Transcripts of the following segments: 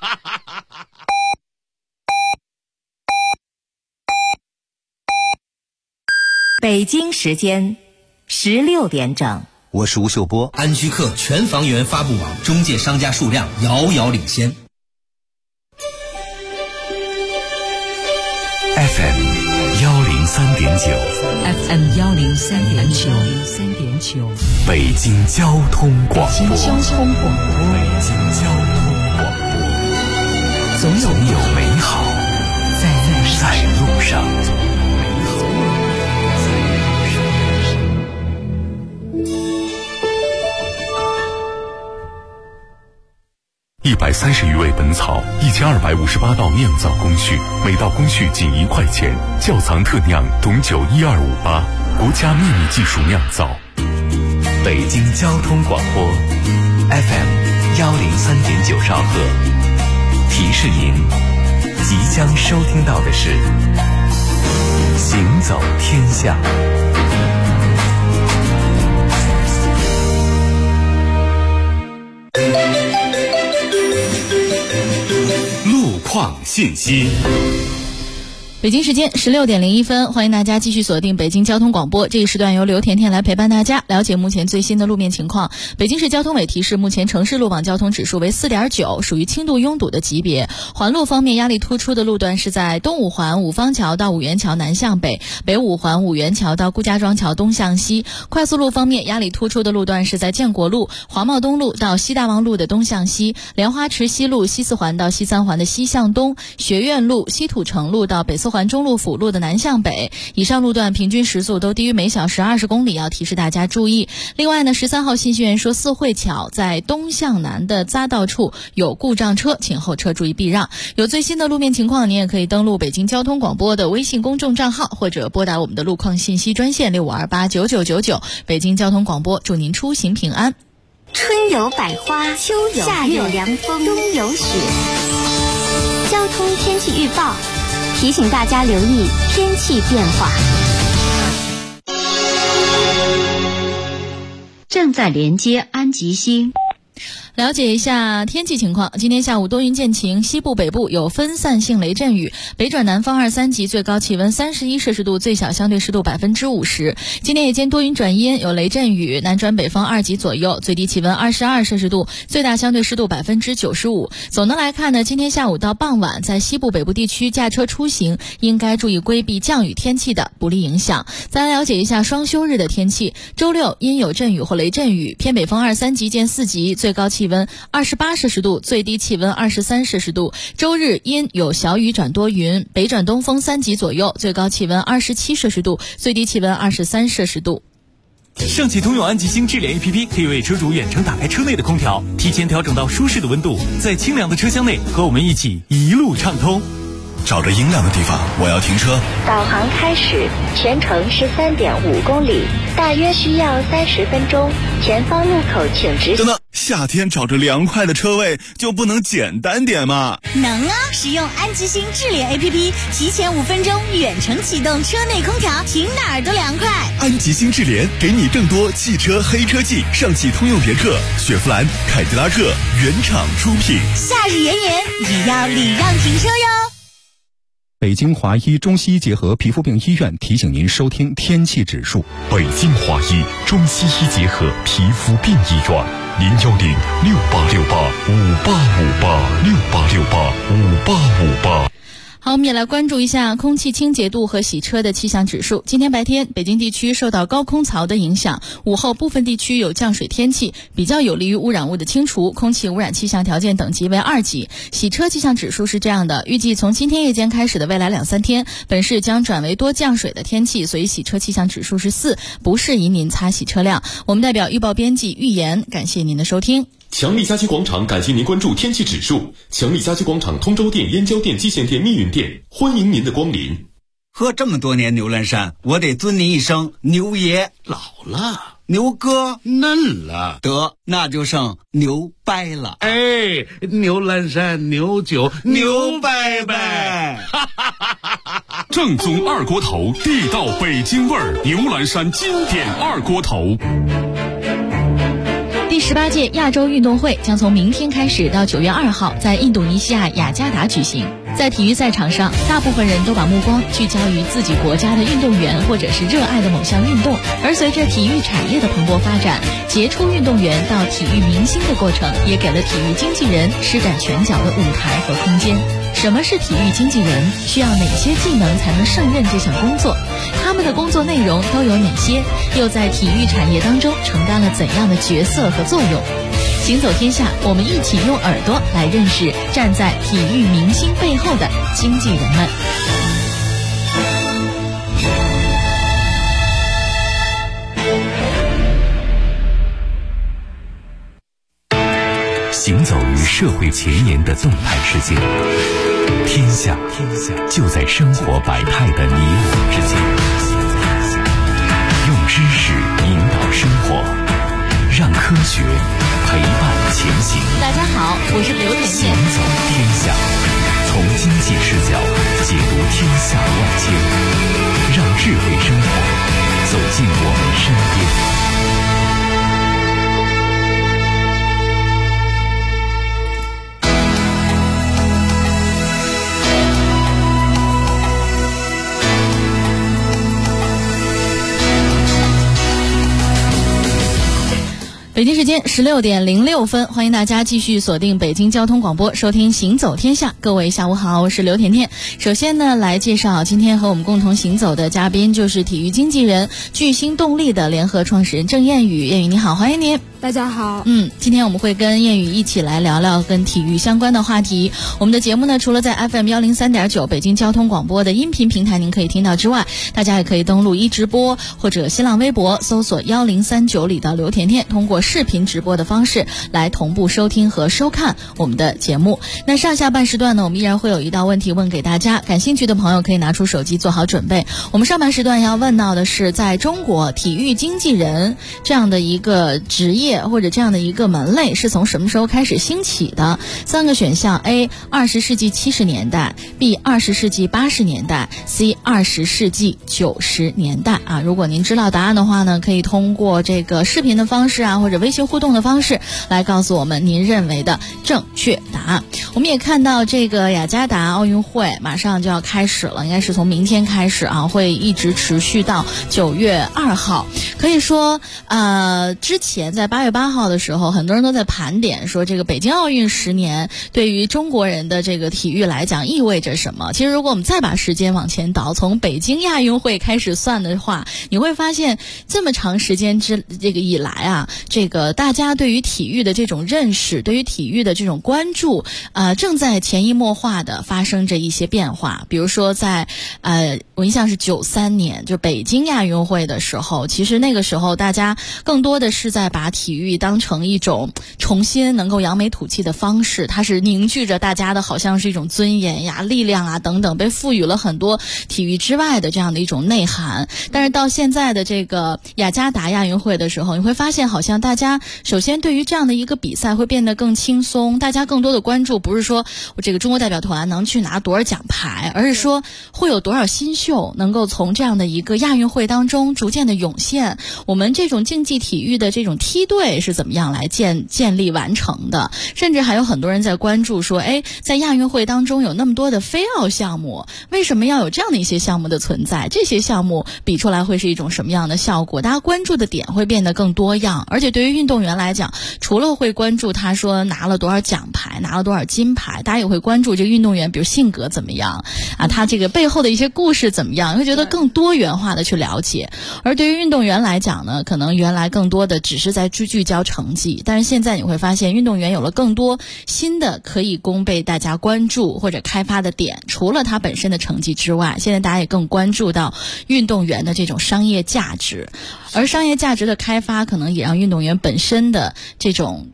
北京时间16点整， 我是吴秀波。 安居客全房源发布网中介商家数量遥遥领先。 FM 103.9， 北京交通广播，总有美好在路上。130余味本草，1258道酿造工序，每道工序仅1块钱。窖藏特酿董酒1258，国家秘密技术酿造。北京交通广播 FM 103.9兆赫，提示您即将收听到的是行走天下。路况信息。 北京时间16点01分，欢迎大家继续锁定北京交通广播。这一时段由刘甜甜来陪伴大家了解目前最新的路面情况。北京市交通委提示，目前城市路网交通指数为 4.9， 属于轻度拥堵的级别。环路方面，压力突出的路段是在东五环五方桥到五元桥南向北，北五环五元桥到顾家庄桥东向西。快速路方面，压力突出的路段是在建国路、华贸东路到西大望路的东向西，莲花池西路西四环到西三环的西向东，学院路、西土城路到北四环中路辅路的南向北。以上路段平均时速都低于每小时20公里，要提示大家注意。另外呢，13号信息员说，四惠桥在东向南的匝道处有故障车，请后车注意避让。有最新的路面情况，您也可以登录北京交通广播的微信公众账号，或者拨打我们的路况信息专线65289999。北京交通广播祝您出行平安。 春有百花，秋有夏有凉风，冬有雪。交通天气预报提醒大家留意天气变化。 正在连接安吉星。 了解一下天气情况。今天下午多云见晴，西部北部有分散性雷阵雨，北转南方2、3级，最高气温31摄氏度，最小相对湿度50%。今天夜间多云转阴，有雷阵雨，南转北风2级左右，最低气温22摄氏度，最大相对湿度95%。总的来看呢，今天下午到傍晚，在西部北部地区驾车出行应该注意规避降雨天气的不利影响。再来了解一下双休日的天气。周六阴有阵雨或雷阵雨，偏北风2、3级见4级，最高气温28摄氏度，最低气温23摄氏度。周日阴有小雨转多云，北转东风3级左右，最高气温27摄氏度，最低气温23摄氏度。 上汽通用安吉星智联 APP 可以为车主远程打开车内的空调，提前调整到舒适的温度，在清凉的车厢内和我们一起一路畅通。 找着阴凉的地方，我要停车。 导航开始，全程13.5公里，大约需要30分钟。前方路口请直行。 等等，夏天找着凉快的车位就不能简单点吗？ 能啊！使用安吉星智联 APP， 提前5分钟远程启动车内空调，停哪儿都凉快。 安吉星智联给你更多汽车黑科技，上汽通用别克、雪佛兰、凯迪拉克原厂出品。 夏日炎炎，也要礼让停车哟。 北京华医中西医结合皮肤病医院提醒您收听天气指数。 北京华医中西医结合皮肤病医院，0106868585868685858。 好，我们也来关注一下空气清洁度和洗车的气象指数。今天白天，北京地区受到高空槽的影响，午后部分地区有降水天气，比较有利于污染物的清除，空气污染气象条件等级为2级。洗车气象指数是这样的，预计从今天夜间开始的未来2、3天，本市将转为多降水的天气，所以洗车气象指数是4，不适宜您擦洗车辆。我们代表预报编辑预言，感谢您的收听。 强力家居广场感谢您关注天气指数。强力家居广场通州店、燕郊店、蓟县店、密云店，欢迎您的光临。 喝这么多年牛栏山，我得尊您一声牛爷。 老了， 牛哥嫩了， 得那就剩牛掰了。 哎，牛栏山牛酒牛掰掰。 正宗二锅头，地道北京味儿，牛栏山经典二锅头。 第18届亚洲运动会将从明天开始到9月2号在印度尼西亚雅加达举行。在体育赛场上，大部分人都把目光聚焦于自己国家的运动员或者是热爱的某项运动，而随着体育产业的蓬勃发展，杰出运动员到体育明星的过程也给了体育经纪人施展拳脚的舞台和空间。什么是体育经纪人？需要哪些技能才能胜任这项工作？他们的工作内容都有哪些？又在体育产业当中承担了怎样的角色和作用？行走天下，我们一起用耳朵来认识站在体育明星背后的经纪人们。 行走于社会前沿的动态世界，天下就在生活百态的你我之间。用知识引导生活，让科学陪伴前行。 大家好，我是刘甜甜。 行走天下，从经济视角解读天下万千，让智慧生活走进我们身边。 北京时间16点06分，欢迎大家继续锁定北京交通广播，收听行走天下。各位下午好，我是刘甜甜。首先呢，来介绍今天和我们共同行走的嘉宾，就是体育经纪人巨星动力的联合创始人郑燕宇。燕宇你好，欢迎您。 大家好。 今天我们会跟燕宇一起来聊聊跟体育相关的话题。我们的节目呢，除了在 FM 103.9北京交通广播的音频平台您可以听到之外，大家也可以登录一直播或者新浪微博搜索1039里的刘甜甜，通过视频直播的方式来同步收听和收看我们的节目。那上下半时段呢，我们依然会有一道问题问给大家，感兴趣的朋友可以拿出手机做好准备。我们上半时段要问到的是，在中国体育经纪人这样的一个职业或者这样的一个门类是从什么时候开始兴起的？3个选项 A 20世纪70年代， B 20世纪80年代， C 20世纪90年代啊。如果您知道答案的话呢，可以通过这个视频的方式啊，或者微信互动的方式来告诉我们您认为的正确答案。我们也看到这个雅加达奥运会马上就要开始了，应该是从明天开始啊，会一直持续到9月2号。可以说之前在8月8号的时候，很多人都在盘点说这个北京奥运10年对于中国人的这个体育来讲意味着什么。其实如果我们再把时间往前倒，从北京亚运会开始算的话，你会发现这么长时间以来啊，这个大家对于体育的这种认识，对于体育的这种关注正在潜移默化的发生着一些变化。比如说在我印象是93年就北京亚运会的时候，其实那个时候大家更多的是在把体育当成一种重新能够扬眉吐气的方式，它是凝聚着大家的好像是一种尊严呀、力量啊等等，被赋予了很多体育之外的这样的一种内涵。但是到现在的这个雅加达亚运会的时候，你会发现好像大家首先对于这样的一个比赛会变得更轻松，大家更多的关注不是说我这个中国代表团能去拿多少奖牌，而是说会有多少新秀能够从这样的一个亚运会当中逐渐的涌现，我们这种竞技体育的这种梯队是怎么样来建立完成的。甚至还有很多人在关注说，在亚运会当中有那么多的非奥项目，为什么要有这样的一些项目的存在？这些项目比出来会是一种什么样的效果？大家关注的点会变得更多样，而且对于运动员来讲，除了会关注他说拿了多少奖牌，拿了多少金牌，大家也会关注这个运动员比如性格怎么样啊，他这个背后的一些故事怎么样，会觉得更多元化的去了解。而对于运动员来讲呢，可能原来更多的只是在聚焦成绩，但是现在你会发现运动员有了更多新的可以供被大家关注或者开发的点，除了他本身的成绩之外，现在大家也更关注到运动员的这种商业价值，而商业价值的开发可能也让运动员本身的这种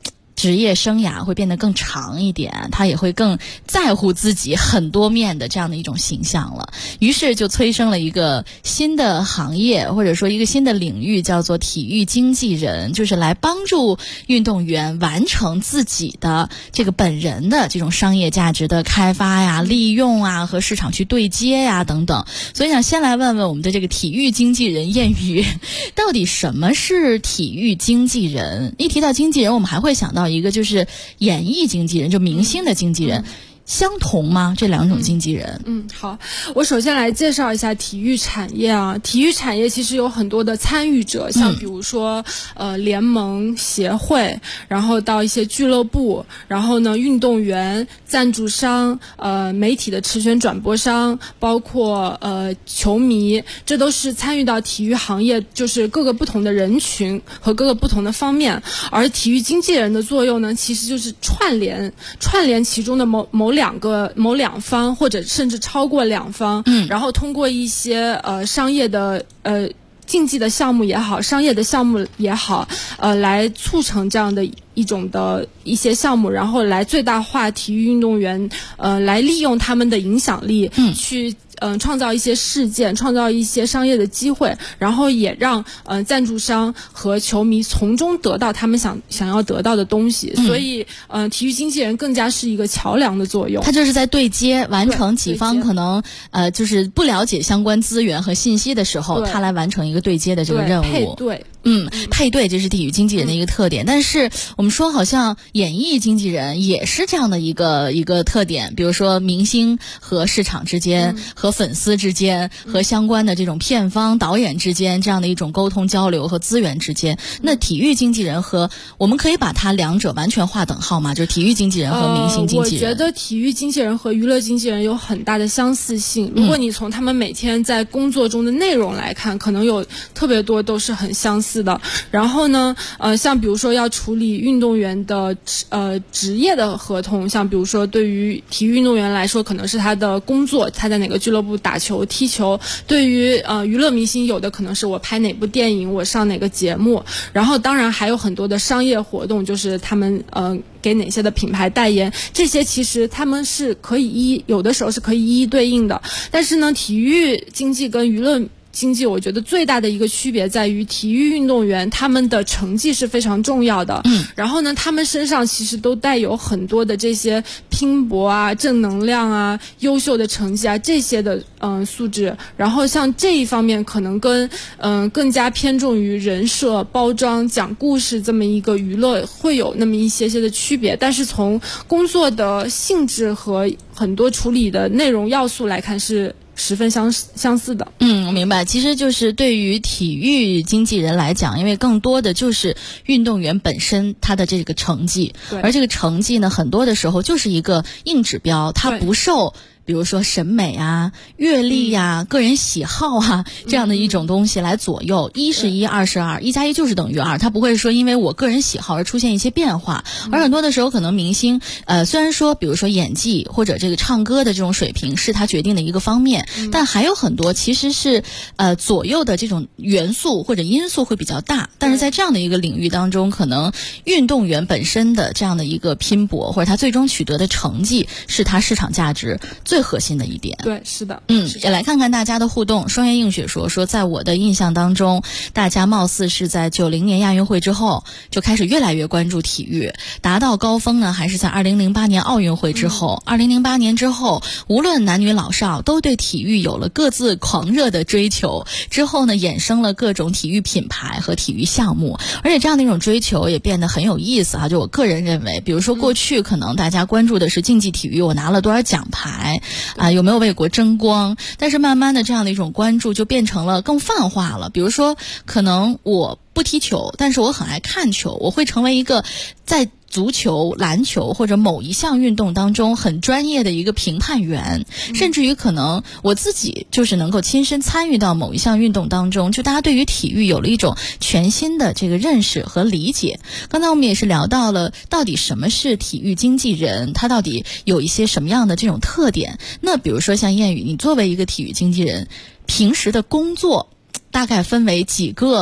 职业生涯会变得更长一点，他也会更在乎自己很多面的这样的一种形象了。于是就催生了一个新的行业，或者说一个新的领域，叫做体育经纪人，就是来帮助运动员完成自己的这个本人的这种商业价值的开发呀、利用啊，和市场去对接呀等等。所以想先来问问我们的这个体育经纪人谚语，到底什么是体育经纪人？一提到经纪人，我们还会想到一个就是演艺经纪人，就明星的经纪人。相同吗？这两种经纪人？ 好，我首先来介绍一下体育产业啊。体育产业其实有很多的参与者，像比如说联盟、协会，然后到一些俱乐部，然后呢运动员、赞助商、媒体的持权转播商，包括球迷，这都是参与到体育行业，就是各个不同的人群和各个不同的方面。而体育经纪人的作用呢，其实就是串联其中的某两方，或者甚至超过两方，然后通过一些商业的竞技的项目也好，商业的项目也好，来促成这样的一些项目，然后来最大化体育运动员来利用他们的影响力，去创造一些事件，创造一些商业的机会，然后也让赞助商和球迷从中得到他们想要得到的东西。所以体育经纪人更加是一个桥梁的作用， 他就是在对接，完成己方可能就是不了解相关资源和信息的时候，他来完成一个对接的这个任务。 配对。 配对，这是体育经纪人的一个特点。但是我们说好像演艺经纪人也是这样的一个特点，比如说明星和市场之间，和粉丝之间，和相关的这种片方、导演之间这样的一种沟通交流和资源之间。那体育经纪人和我们可以把它两者完全划等号吗？就是体育经纪人和明星经纪人。 我觉得体育经纪人和娱乐经纪人有很大的相似性。如果你从他们每天在工作中的内容来看，可能有特别多都是很相似的。然后呢像比如说要处理运动员的职业的合同，像比如说对于体育运动员来说可能是他的工作，他在哪个俱乐部打球踢球。对于娱乐明星，有的可能是我拍哪部电影，我上哪个节目。然后当然还有很多的商业活动，就是他们给哪些的品牌代言，这些其实他们是可以有的时候是可以一一对应的。但是呢体育经济跟娱乐经济，我觉得最大的一个区别在于，体育运动员他们的成绩是非常重要的。然后呢，他们身上其实都带有很多的这些拼搏啊、正能量啊、优秀的成绩啊这些的素质。然后像这一方面，可能跟更加偏重于人设、包装、讲故事这么一个娱乐会有那么一些的区别。但是从工作的性质和很多处理的内容要素来看，是十分相似的。 我明白。其实就是对于体育经纪人来讲，因为更多的就是运动员本身他的这个成绩，而这个成绩呢，很多的时候就是一个硬指标，它不受比如说审美啊、阅历呀、个人喜好啊这样的一种东西来左右。一是一，二是二，1+1就是等于2，它不会说因为我个人喜好而出现一些变化。而很多的时候，可能明星虽然说比如说演技或者这个唱歌的这种水平是他决定的一个方面，但还有很多其实是左右的这种元素或者因素会比较大。但是在这样的一个领域当中，可能运动员本身的这样的一个拼搏，或者他最终取得的成绩，是他市场价值最核心的一点。 对，是的。 也来看看大家的互动。双叶映雪说在我的印象当中，大家貌似是在90年亚运会之后就开始越来越关注体育，达到高峰呢还是在2008年奥运会之后。2008年之后，无论男女老少都对体育有了各自狂热的追求，之后呢衍生了各种体育品牌和体育项目。而且这样的一种追求也变得很有意思就我个人认为，比如说过去可能大家关注的是竞技体育，我拿了多少奖牌有没有为国争光，但是慢慢的这样的一种关注就变成了更泛化了。比如说可能我不踢球，但是我很爱看球，我会成为一个在足球、篮球或者某一项运动当中很专业的一个评判员，甚至于可能我自己就是能够亲身参与到某一项运动当中，就大家对于体育有了一种全新的这个认识和理解。刚才我们也是聊到了到底什么是体育经纪人，他到底有一些什么样的这种特点。那比如说像谚语，你作为一个体育经纪人，平时的工作大概分为几个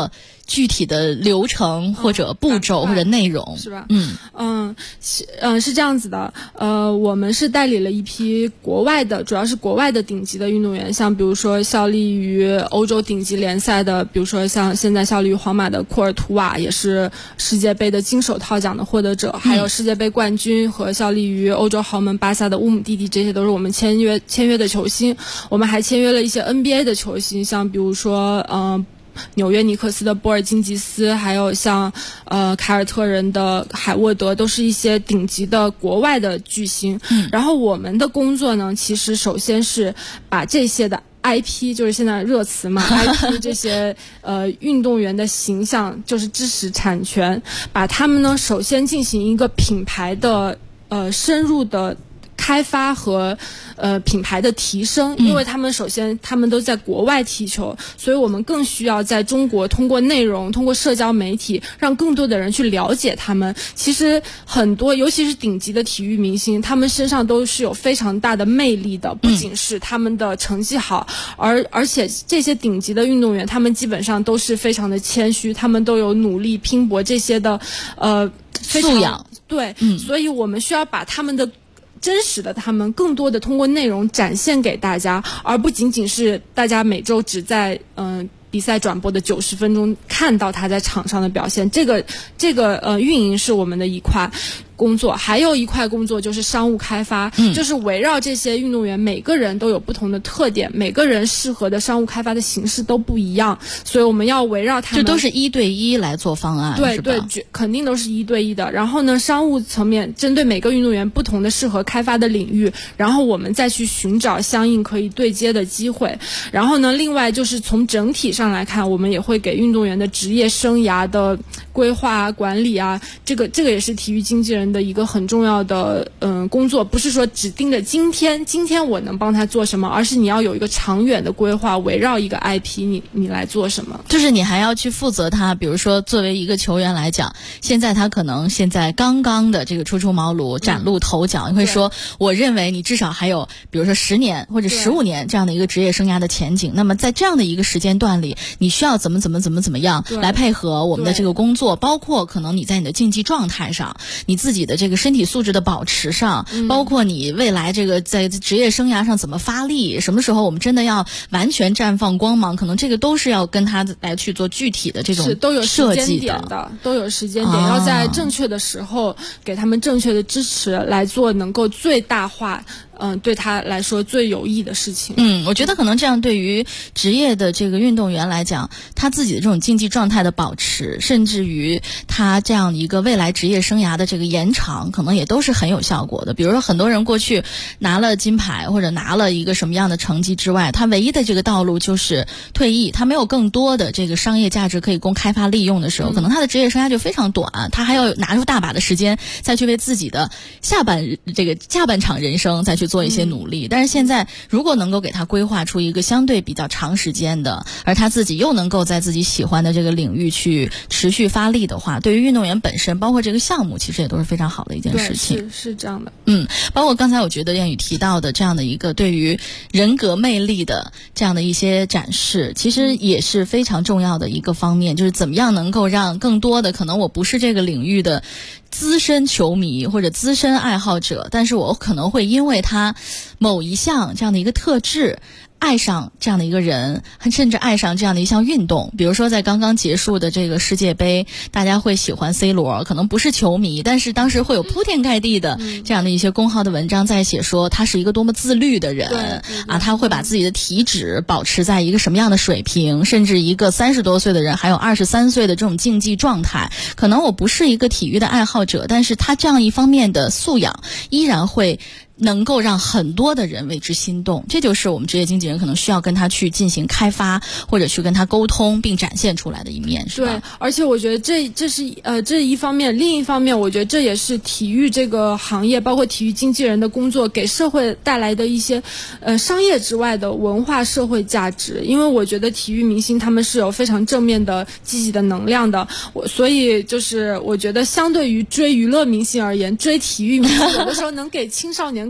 具体的流程或者步骤或者内容， 是吧？是这样子的。我们是代理了一批国外的，主要是国外的顶级的运动员，像比如说效力于欧洲顶级联赛的，比如说像现在效力于皇马的库尔图瓦，也是世界杯的金手套奖的获得者，还有世界杯冠军和效力于欧洲豪门巴萨的乌姆蒂蒂，这些都是我们签约的球星。我们还签约了一些 NBA 的球星，像比如说纽约尼克斯的波尔津吉斯，还有像凯尔特人的海沃德，都是一些顶级的国外的巨星。然后我们的工作呢，其实首先是把这些的 IP， 就是现在热词嘛，IP 这些运动员的形象，就是知识产权，把他们呢首先进行一个品牌的深入的开发和品牌的提升，因为他们首先他们都在国外踢球，所以我们更需要在中国通过内容，通过社交媒体，让更多的人去了解他们。其实很多尤其是顶级的体育明星，他们身上都是有非常大的魅力的，不仅是他们的成绩好，而且这些顶级的运动员，他们基本上都是非常的谦虚，他们都有努力拼搏这些的素养。 对，所以我们需要把他们的真实的他们更多的通过内容展现给大家，而不仅仅是大家每周只在比赛转播的90分钟看到他在场上的表现。这个运营是我们的一块工作，还有一块工作就是商务开发，就是围绕这些运动员，每个人都有不同的特点，每个人适合的商务开发的形式都不一样，所以我们要围绕他们， 这都是1对1来做方案， 对对，肯定都是1对1的。然后呢，商务层面针对每个运动员不同的适合开发的领域，然后我们再去寻找相应可以对接的机会。然后呢，另外就是从整体上来看，我们也会给运动员的职业生涯的规划管理啊，这个也是体育经纪人的一个很重要的工作，不是说只盯着今天我能帮他做什么，而是你要有一个长远的规划，围绕一个 IP 你来做什么， 就是你还要去负责他。比如说作为一个球员来讲，现在他可能现在刚刚的这个初出茅庐崭露头角，你会说我认为你至少还有比如说10年或者15年这样的一个职业生涯的前景，那么在这样的一个时间段里，你需要怎么样来配合我们的这个工作，包括可能你在你的竞技状态上，你自己的这个身体素质的保持上，包括你未来这个在职业生涯上怎么发力，什么时候我们真的要完全绽放光芒，可能这个都是要跟他来去做具体的这种设计的， 都有时间点，要在正确的时候给他们正确的支持，来做能够最大化对他来说最有益的事情。 我觉得可能这样对于职业的这个运动员来讲，他自己的这种竞技状态的保持，甚至于他这样一个未来职业生涯的这个延长，可能也都是很有效果的。比如说很多人过去拿了金牌或者拿了一个什么样的成绩之外，他唯一的这个道路就是退役，他没有更多的这个商业价值可以供开发利用的时候，可能他的职业生涯就非常短，他还要拿出大把的时间再去为自己的下半场人生再去做一些努力。但是现在如果能够给他规划出一个相对比较长时间的，而他自己又能够在自己喜欢的这个领域去持续发力的话，对于运动员本身包括这个项目其实也都是非常好的一件事情。 对，是这样的。 包括刚才我觉得燕宇提到的这样的一个对于人格魅力的这样的一些展示，其实也是非常重要的一个方面，就是怎么样能够让更多的可能我不是这个领域的资深球迷或者资深爱好者，但是我可能会因为他某一项这样的一个特质爱上这样的一个人，甚至爱上这样的一项运动。比如说在刚刚结束的这个世界杯，大家会喜欢 C 罗，可能不是球迷，但是当时会有铺天盖地的这样的一些公号的文章在写说他是一个多么自律的人他会把自己的体脂保持在一个什么样的水平，甚至一个30多岁的人还有23岁的这种竞技状态，可能我不是一个体育的爱好者，但是他这样一方面的素养依然会能够让很多的人为之心动。这就是我们职业经纪人可能需要跟他去进行开发，或者去跟他沟通并展现出来的一面，是吧？ 对，而且我觉得这是一方面，另一方面我觉得这也是体育这个行业包括体育经纪人的工作给社会带来的一些商业之外的文化社会价值。因为我觉得体育明星他们是有非常正面的积极的能量的，所以就是我觉得相对于追娱乐明星而言，追体育明星有的时候能给青少年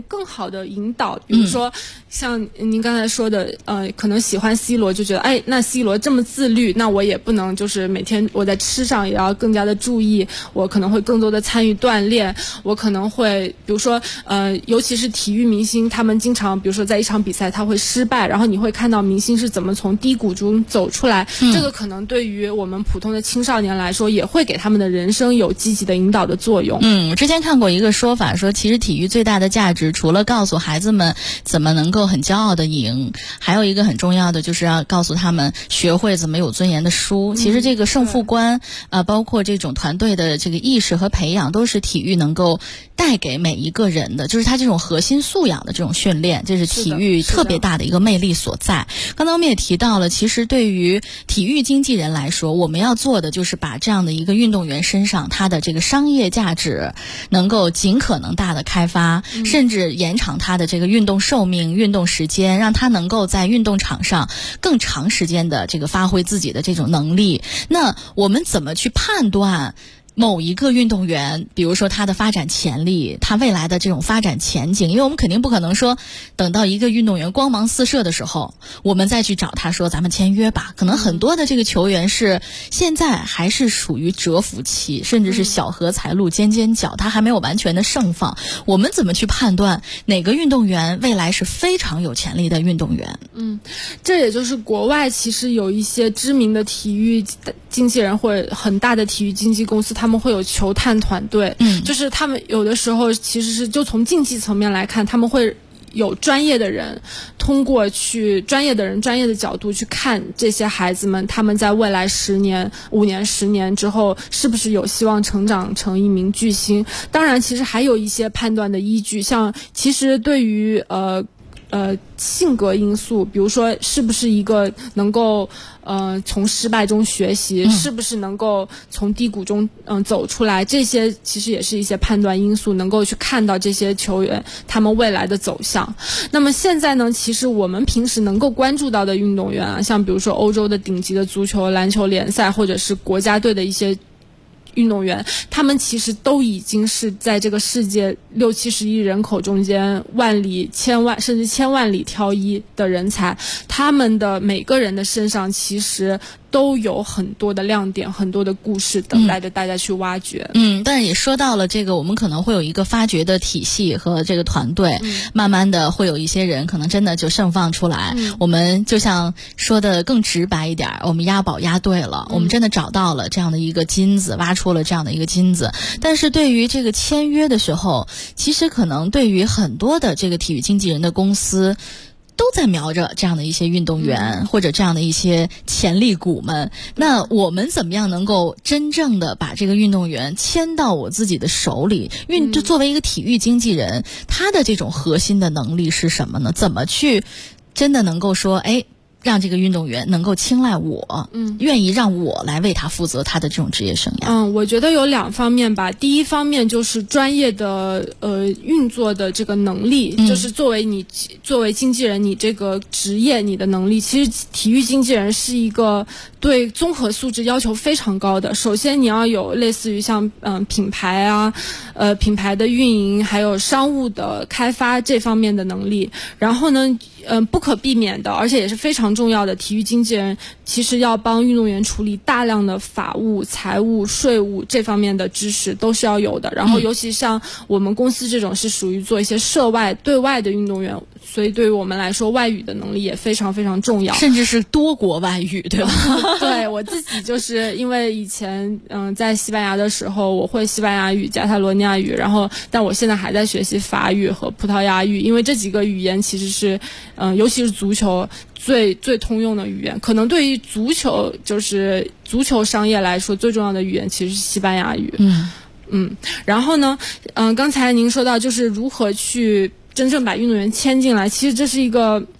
员更好的引导，比如说像您刚才说的，可能喜欢 C 罗就觉得，哎，那 C 罗这么自律，那我也不能就是每天我在吃上也要更加的注意，我可能会更多的参与锻炼，我可能会比如说尤其是体育明星，他们经常比如说在一场比赛他会失败，然后你会看到明星是怎么从低谷中走出来，这个可能对于我们普通的青少年来说，也会给他们的人生有积极的引导的作用。 之前看过一个说法，说其实体育最大的价值，除了告诉孩子们怎么能够很骄傲的赢，还有一个很重要的就是要告诉他们学会怎么有尊严的输。其实这个胜负观包括这种团队的这个意识和培养，都是体育能够带给每一个人的，就是他这种核心素养的这种训练，这是体育特别大的一个魅力所在。刚才我们也提到了，其实对于体育经纪人来说，我们要做的就是把这样的一个运动员身上他的这个商业价值能够尽可能大的开发，甚至延长他的这个运动寿命、运动时间，让他能够在运动场上更长时间的这个发挥自己的这种能力。那我们怎么去判断某一个运动员，比如说他的发展潜力，他未来的这种发展前景？因为我们肯定不可能说等到一个运动员光芒四射的时候，我们再去找他说咱们签约吧。可能很多的这个球员是现在还是属于蛰伏期，甚至是小荷才露尖尖角，他还没有完全的盛放。我们怎么去判断哪个运动员未来是非常有潜力的运动员？ 这也就是国外其实有一些知名的体育经纪人或者很大的体育经纪公司，他们会有球探团队，就是他们有的时候其实是就从竞技层面来看，他们会有专业的人，通过专业的角度去看这些孩子们，他们在未来10年、5年、10年之后是不是有希望成长成一名巨星。当然其实还有一些判断的依据，像其实对于性格因素，比如说是不是一个能够从失败中学习，是不是能够从低谷中走出来，这些其实也是一些判断因素，能够去看到这些球员他们未来的走向。那么现在呢，其实我们平时能够关注到的运动员啊，像比如说欧洲的顶级的足球、篮球联赛，或者是国家队的一些运动员，他们其实都已经是在这个世界60-70亿人口中间万里千万甚至千万里挑一的人才，他们的每个人的身上其实都有很多的亮点，很多的故事等待着大家去挖掘。 但是也说到了这个，我们可能会有一个发掘的体系和这个团队，慢慢的会有一些人可能真的就盛放出来。我们就像说的更直白一点，我们押宝押对了，我们真的找到了这样的一个金子，挖出了这样的一个金子。但是对于这个签约的时候，其实可能对于很多的这个体育经纪人的公司都在瞄着这样的一些运动员，或者这样的一些潜力股们。那我们怎么样能够真正的把这个运动员签到我自己的手里？就作为一个体育经纪人，他的这种核心的能力是什么呢？怎么去真的能够说，让这个运动员能够青睐我，愿意让我来为他负责他的这种职业生涯。 我觉得有2方面吧。第一方面就是专业的运作的这个能力，就是作为经纪人，你这个职业你的能力，其实体育经纪人是一个对综合素质要求非常高的。首先你要有类似于像品牌啊品牌的运营还有商务的开发这方面的能力。然后呢不可避免的，而且也是非常重要的，体育经纪人其实要帮运动员处理大量的法务、财务、税务这方面的知识都是要有的。然后尤其像我们公司这种是属于做一些涉外对外的运动员，所以对于我们来说外语的能力也非常非常重要， 甚至是多国外语，对吧？ 对，我自己就是因为以前在西班牙的时候我会西班牙语、加泰罗尼亚语，然后但我现在还在学习法语和葡萄牙语，因为这几个语言其实是尤其是足球最通用的语言。可能对于足球商业来说最重要的语言其实是西班牙语。然后呢刚才您说到就是如何去真正把运动员签进来，其实这是一个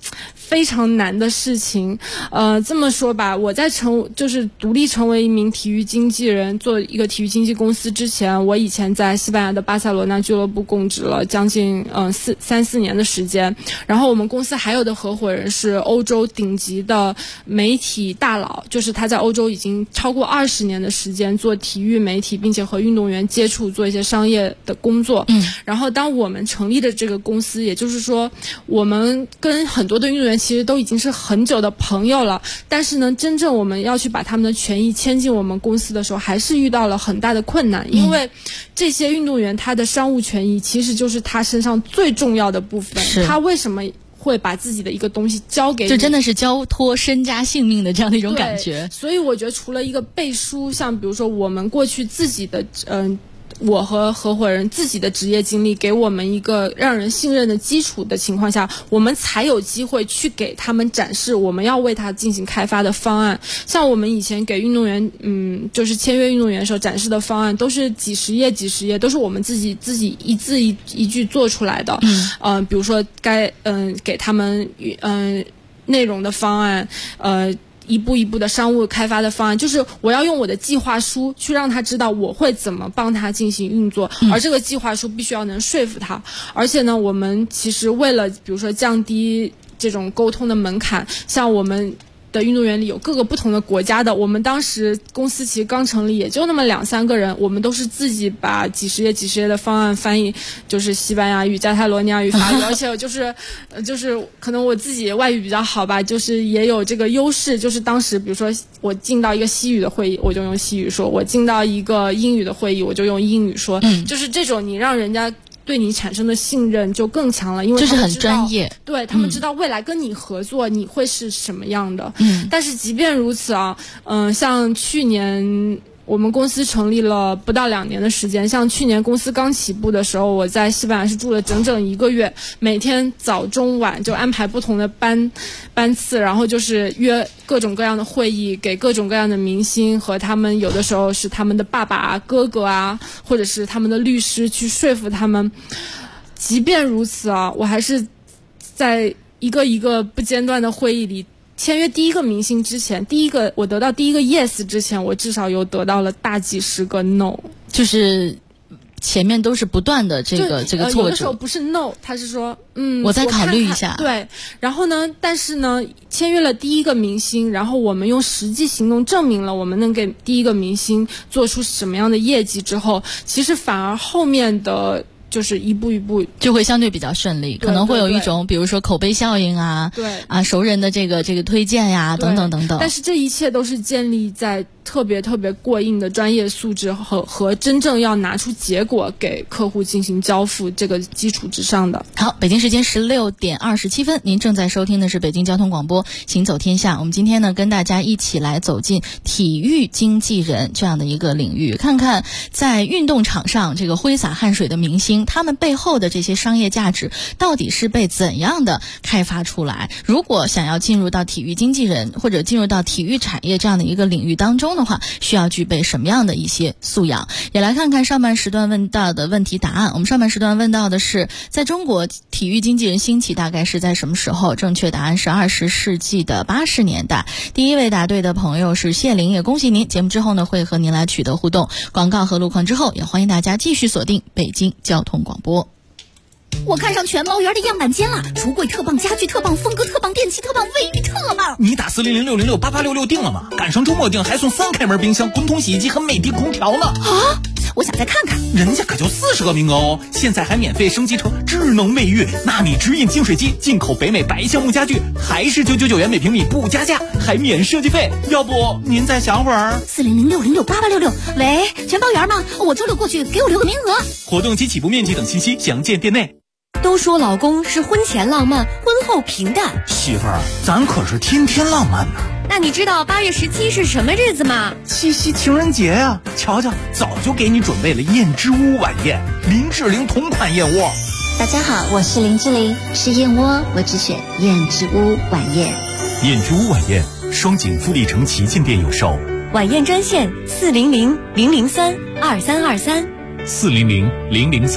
非常难的事情。这么说吧，我在就是独立成为一名体育经纪人，做一个体育经纪公司之前，我以前在西班牙的巴塞罗那俱乐部供职了将近3-4年的时间。然后我们公司还有的合伙人是欧洲顶级的媒体大佬，就是他在欧洲已经超过20年的时间做体育媒体，并且和运动员接触，做一些商业的工作。然后当我们成立的这个公司，也就是说我们跟很多的运动员其实都已经是很久的朋友了，但是呢，真正我们要去把他们的权益签进我们公司的时候，还是遇到了很大的困难。因为这些运动员他的商务权益其实就是他身上最重要的部分，他为什么会把自己的一个东西交给你， 就真的是交托身家性命的这样的一种感觉。 所以我觉得除了一个背书，像比如说我们过去自己的我和合伙人自己的职业经历给我们一个让人信任的基础的情况下，我们才有机会去给他们展示我们要为他进行开发的方案。像我们以前给运动员就是签约运动员的时候展示的方案都是几十页都是我们自己一字一句做出来的。比如说给他们内容的方案，一步一步的商务开发的方案，就是我要用我的计划书去让他知道我会怎么帮他进行运作，而这个计划书必须要能说服他。而且呢，我们其实为了比如说降低这种沟通的门槛，像我们的运动员里有各个不同的国家的，我们当时公司其实刚成立，也就那么2-3个人，我们都是自己把几十页的方案翻译，就是西班牙语、加泰罗尼亚语、法语，而且就是可能我自己外语比较好吧，就是也有这个优势，就是当时比如说我进到一个西语的会议，我就用西语说；我进到一个英语的会议，我就用英语说。就是这种你让人家对你产生的信任就更强了，因为就是很专业， 对他们知道未来跟你合作你会是什么样的。但是即便如此啊，像去年我们公司成立了不到2年的时间，像去年公司刚起步的时候，我在西班牙是住了整整1个月，每天早中晚就安排不同的班次，然后就是约各种各样的会议，给各种各样的明星和他们，有的时候是他们的爸爸啊、哥哥啊，或者是他们的律师去说服他们。即便如此啊，我还是在一个一个不间断的会议里签约第一个明星之前，我得到第一个 yes 之前，我至少有得到了大几十个 no， 就是前面都是不断的这个挫折。 有的时候不是 no， 他是说我再考虑一下。 对，然后呢，但是呢，签约了第一个明星，然后我们用实际行动证明了我们能给第一个明星做出什么样的业绩之后，其实反而后面的就是一步一步就会相对比较顺利，可能会有一种比如说口碑效应啊，熟人的这个推荐呀，等等等等。 但是这一切都是建立在特别过硬的专业素质和真正要拿出结果给客户进行交付这个基础之上的。 好，北京时间16点27分，您正在收听的是北京交通广播行走天下。我们今天呢跟大家一起来走进体育经纪人这样的一个领域，看看在运动场上这个挥洒汗水的明星，他们背后的这些商业价值到底是被怎样的开发出来。如果想要进入到体育经纪人或者进入到体育产业这样的一个领域当中的话，需要具备什么样的一些素养。也来看看上半时段问到的问题答案。我们上半时段问到的是，在中国体育经纪人兴起大概是在什么时候？正确答案是20世纪的80年代。第一位答对的朋友是谢玲，也恭喜您。节目之后呢会和您来取得互动，广告和路况之后，也欢迎大家继续锁定北京交通广播。 我看上全猫园的样板间了，橱柜特棒，家具特棒，风格特棒，电器特棒，卫浴特棒。 你打400-606-8866订了吗？赶上周末订还送3开门冰箱、滚筒洗衣机和美的空调呢。 啊，我想再看看。 人家可就40个名额哦，现在还免费升级成智能卫浴、纳米直饮净水机、进口北美白橡木家具，还是999元每平米不加价，还免设计费。要不您再想会儿 ？400-606-8866。喂，全包园吗？我周六过去，给我留个名额。 活动及起步面积等信息详见店内。 都说老公是婚前浪漫，婚后平淡。 媳妇儿，咱可是天天浪漫呢。 那你知道8月17是什么日子吗？ 七夕情人节呀！瞧瞧，早就给你准备了燕之屋晚宴，林志玲同款燕窝。 大家好，我是林志玲，吃燕窝我只选燕之屋晚宴。 燕之屋晚宴，双井富力城旗舰店有售。 晚宴专线400-003-2323。 400-003-2323。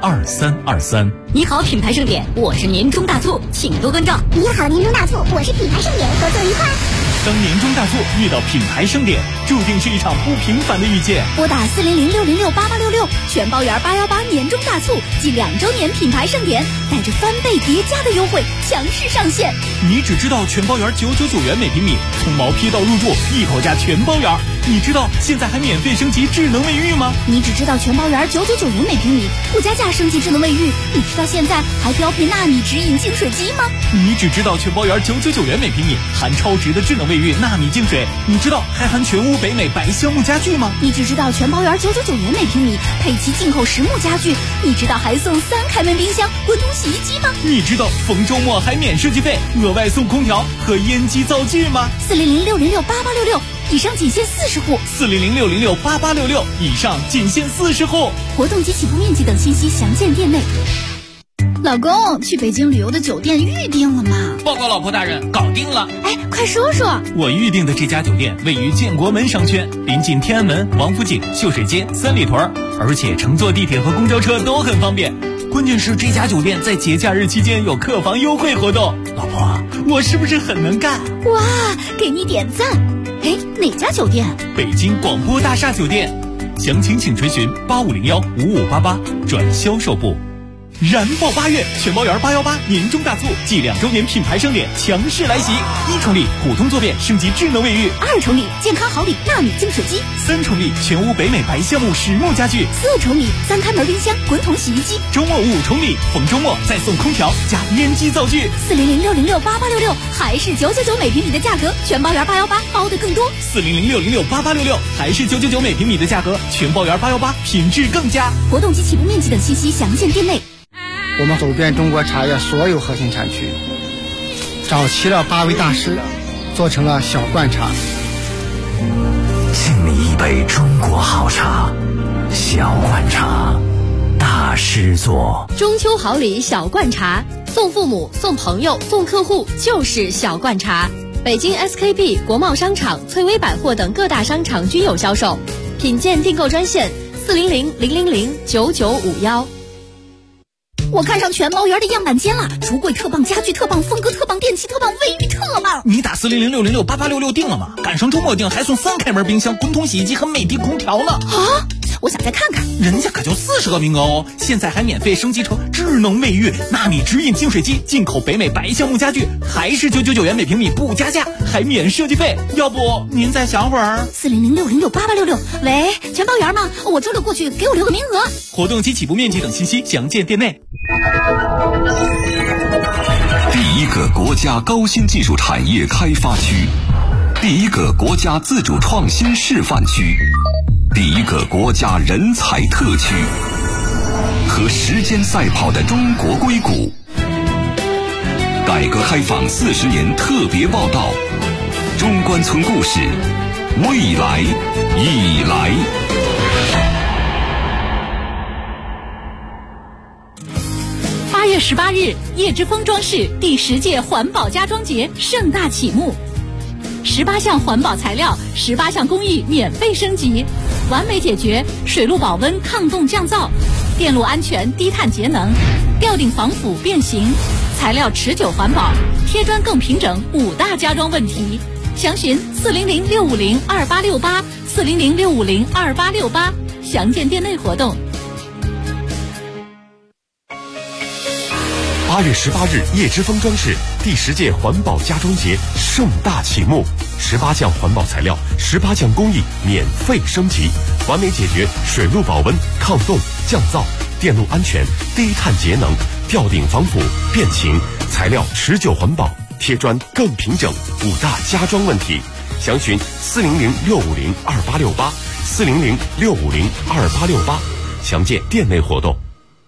2323。 你好，品牌盛典，我是年终大促，请多关照。 你好，年终大促，我是品牌盛典，合作愉快。 当年终大促遇到品牌盛典，注定是一场不平凡的遇见。 拨打400-606-8866，全包圆818年终大促暨2周年品牌盛典，带着翻倍叠加的优惠强势上线。 你只知道全包圆999元每平米，从毛坯到入住一口价全包圆。你知道现在还免费升级智能卫浴吗？ 你只知道全包圆999元每平米，不加价升级智能卫浴。你知道现在还标配纳米直饮净水机吗？ 你只知道全包圆999元每平米，含超值的智能卫浴纳米净水。你知道还含全屋北美白橡木家具吗？ 你只知道全包圆999元每平米，配齐进口实木家具。你知道还送3开门冰箱、滚筒洗衣机吗？ 你知道逢周末还免设计费，额外送空调和烟机灶具吗 ？400-606-8866，以上仅限40户。 400-606-8866，以上仅限40户。 活动及起步面积等信息详见店内。 老公，去北京旅游的酒店预定了吗？ 报告老婆大人，搞定了。 哎，快说说。 我预定的这家酒店位于建国门商圈，临近天安门、王府井、秀水街、三里屯，而且乘坐地铁和公交车都很方便。关键是这家酒店在节假日期间有客房优惠活动。老婆，我是不是很能干？ 哇，给你点赞。哎，哪家酒店？ 北京广播大厦酒店。详情请垂询8501-5588转销售部。燃爆8月，全包圆818年终大促暨2周年品牌盛典强势来袭！1重力普通坐便升级智能卫浴 ，2重力健康好礼纳米净水机 ，3重力全屋北美白橡木实木家具 ，4重力3开门冰箱、滚筒洗衣机。 周末5重力，逢周末再送空调加烟机灶具。 400-606-8866，还是999每平米的价格，全包圆818包的更多。 400-606-8866，还是999每平米的价格，全包圆818品质更佳。 活动及起步面积等信息详见店内。 我们走遍中国茶叶所有核心产区，找齐了8位大师，做成了小罐茶。 敬你一杯中国好茶，小罐茶，大师做。 中秋好礼小罐茶，送父母、送朋友、送客户就是小罐茶。北京 SKP、国贸商场、翠微百货等各大商场均有销售。品鉴订购专线400-000-9951。 我看上全包圆的样板间了，橱柜特棒，家具特棒，风格特棒，电器特棒，卫浴特棒。 你打400-606-8866订了吗？赶上周末订还送3开门冰箱、滚筒洗衣机和美的空调呢。 啊！我想再看看， 人家可就40个名额哦！现在还免费升级成智能卫浴、纳米直饮净水机，进口北美白橡木家具，还是999元每平米不加价，还免设计费。要不您再想会儿 ？400-606-8866。喂，全包圆吗？我周六过去，给我留个名额。 活动及起步面积等信息详见店内。 第一个国家高新技术产业开发区，第一个国家自主创新示范区，第一个国家人才特区，和时间赛跑的中国硅谷。改革开放40年特别报道，中关村故事，未来已来。 8月18日，叶之峰装饰第10届环保家装节盛大启幕，18项环保材料、18项工艺免费升级，完美解决水路保温、抗冻降噪、电路安全、低碳节能、吊顶防腐变形、材料持久环保、贴砖更平整5大家装问题。详询400-650-2868 400-650-2868，详见店内活动。 8月18日，叶之峰装饰第10届环保家装节盛大启幕，18项环保材料、18项工艺免费升级，完美解决水路保温、抗冻降噪、电路安全、低碳节能、吊顶防腐变形、材料持久环保、贴砖更平整5大家装问题。详询400-650-2868 400-650-2868，详见店内活动。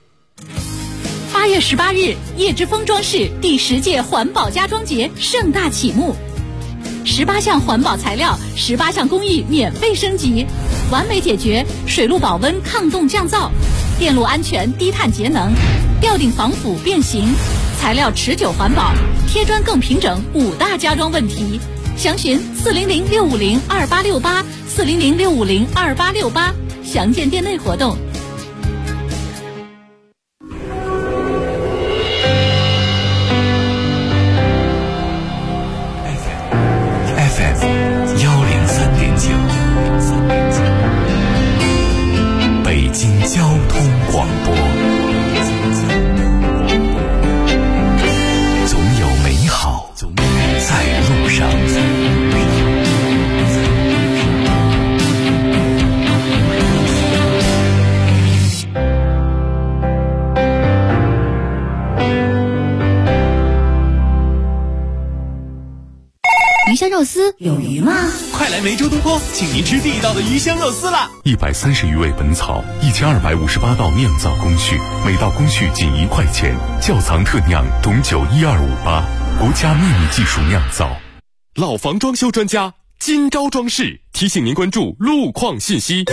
8月18日，叶之峰装饰第10届环保家装节盛大启幕，18项环保材料、18项工艺免费升级，完美解决水路保温、抗冻降噪、电路安全、低碳节能、吊顶防腐变形、材料持久环保、贴砖更平整5大家装问题。详询400-650-2868 400-650-2868，详见店内活动。 鱼香肉丝有鱼吗？ 快来梅州东坡，请您吃地道的鱼香肉丝啦 ！130余味本草，1258道酿造工序，每道工序仅1块钱，窖藏特酿董酒12588，国家秘密技术酿造。 老房装修专家金招装饰提醒您关注路况信息。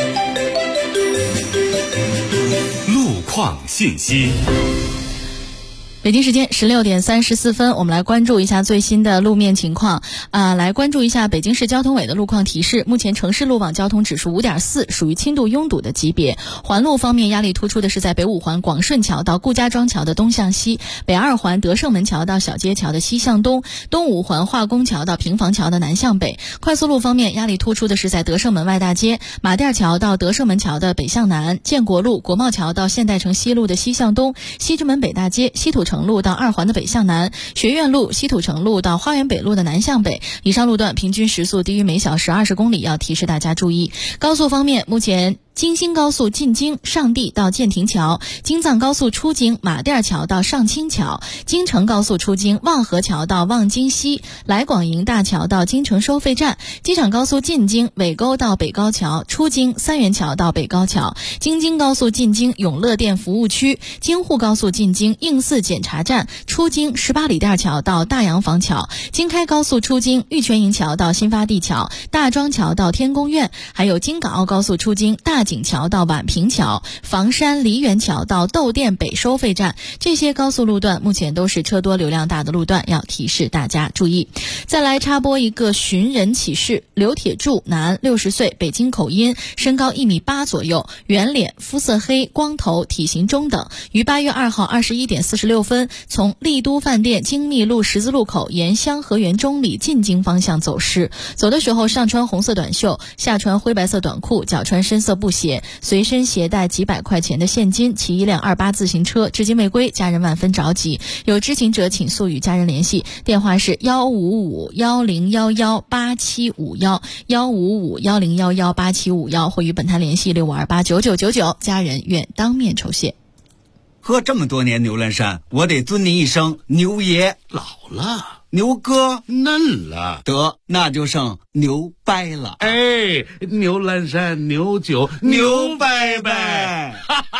路况信息。 北京时间16点34分，我们来关注一下最新的路面情况。来关注一下北京市交通委的路况提示。目前城市路网交通指数5.4，属于轻度拥堵的级别。环路方面，压力突出的是在北五环广顺桥到顾家庄桥的东向西，北二环德胜门桥到小街桥的西向东，东五环化工桥到平房桥的南向北。快速路方面，压力突出的是在德胜门外大街、马甸桥到德胜门桥的北向南，建国路、国贸桥到现代城西路的西向东，西直门北大街、西土城路到二环的北向南，学院路、西土城路到花园北路的南向北。以上路段平均时速低于每小时20公里，要提示大家注意。高速方面，目前京新高速进京上地到建亭桥，京藏高速出京马甸桥到上清桥，京承高速出京望河桥到望京西，来广营大桥到京城收费站，机场高速进京尾沟到北高桥，出京三元桥到北高桥，京津高速进京永乐店服务区，京沪高速进京应四检查站，出京18里店桥到大洋房桥，京开高速出京玉泉营桥到新发地桥，大庄桥到天宫苑，还有京港澳高速出京大井桥到宛平桥，房山梨园桥到窦店北收费站。这些高速路段目前都是车多流量大的路段，要提示大家注意。再来插播一个寻人启事。刘铁柱，男，60岁，北京口音，身高1.8米左右，圆脸，肤色黑，光头，体型中等，于8月2号21点46分从丽都饭店精密路十字路口沿香河园中里进京方向走失。走的时候上穿红色短袖，下穿灰白色短裤，脚穿深色布鞋，随身携带几百块钱的现金，骑一辆28自行车，至今未归，家人万分着急。有知情者请速与家人联系，电话是155-1011-8751，155-1011-8751，或与本台联系6528-9999，家人愿当面酬谢。 喝这么多年牛栏山，我得尊您一声牛爷。 老了， 牛哥嫩了， 得那就剩牛掰了。 哎，牛栏山牛酒牛掰掰。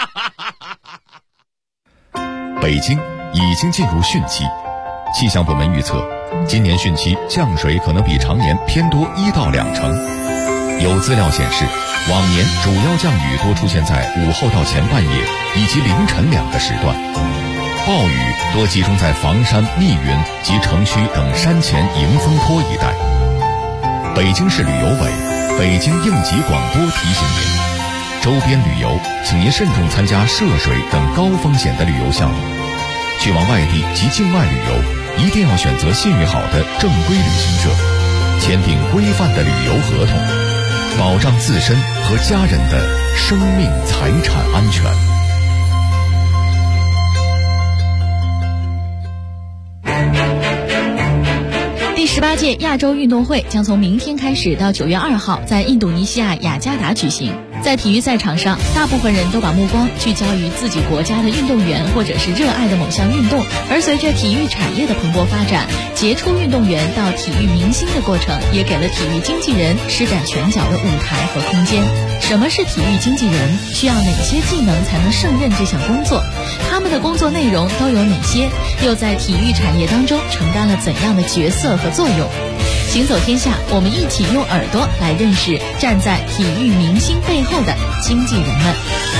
北京已经进入汛期，气象部门预测，今年汛期降水可能比常年偏多1到2成。有资料显示，往年主要降雨多出现在午后到前半夜以及凌晨2个时段，暴雨多集中在房山、密云及城区等山前迎风坡一带。北京市旅游委、北京应急广播提醒您，周边旅游请您慎重参加涉水等高风险的旅游项目。去往外地及境外旅游，一定要选择信誉好的正规旅行社，签订规范的旅游合同，保障自身和家人的生命财产安全。 第18届亚洲运动会将从明天开始到9月2号在印度尼西亚雅加达举行。在体育赛场上，大部分人都把目光聚焦于自己国家的运动员或者是热爱的某项运动，而随着体育产业的蓬勃发展，杰出运动员到体育明星的过程，也给了体育经纪人施展拳脚的舞台和空间。什么是体育经纪人？需要哪些技能才能胜任这项工作？他们的工作内容都有哪些？又在体育产业当中承担了怎样的角色和作用？行走天下，我们一起用耳朵来认识站在体育明星背后的经纪人们。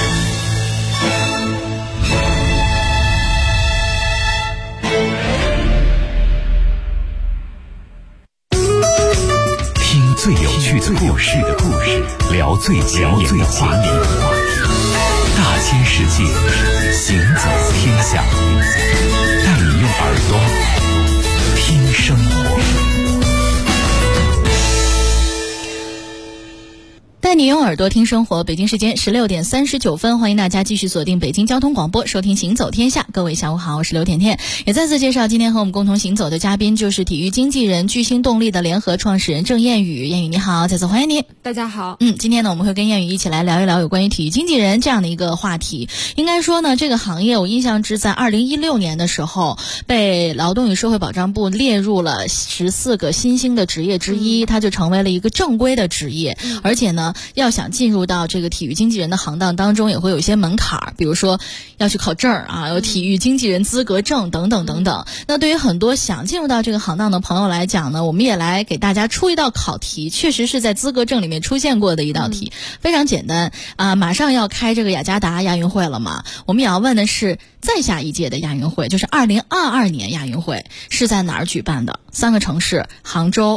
听最有趣的故事，聊最前沿的话题，大千世界，行走天下，带你用耳朵听生活。 带你用耳朵听生活，北京时间16点39分，欢迎大家继续锁定北京交通广播，收听行走天下。各位下午好，我是刘甜甜。也再次介绍今天和我们共同行走的嘉宾，就是体育经纪人巨星动力的联合创始人郑燕宇。燕宇你好，再次欢迎你。 大家好。 今天呢，我们会跟燕宇一起来聊一聊有关于体育经纪人这样的一个话题。应该说呢，这个行业我印象是在2016年的时候被劳动与社会保障部列入了14个新兴的职业之一，它就成为了一个正规的职业。而且呢，要想进入到这个体育经纪人的行当当中，也会有一些门槛，比如说要去考证啊，有体育经纪人资格证等等等等。那对于很多想进入到这个行当的朋友来讲呢，我们也来给大家出一道考题，确实是在资格证里面出现过的一道题，非常简单啊！马上要开这个雅加达亚运会了嘛，我们也要问的是再下一届的亚运会，就是2022年亚运会是在哪儿举办的？3个城市：杭州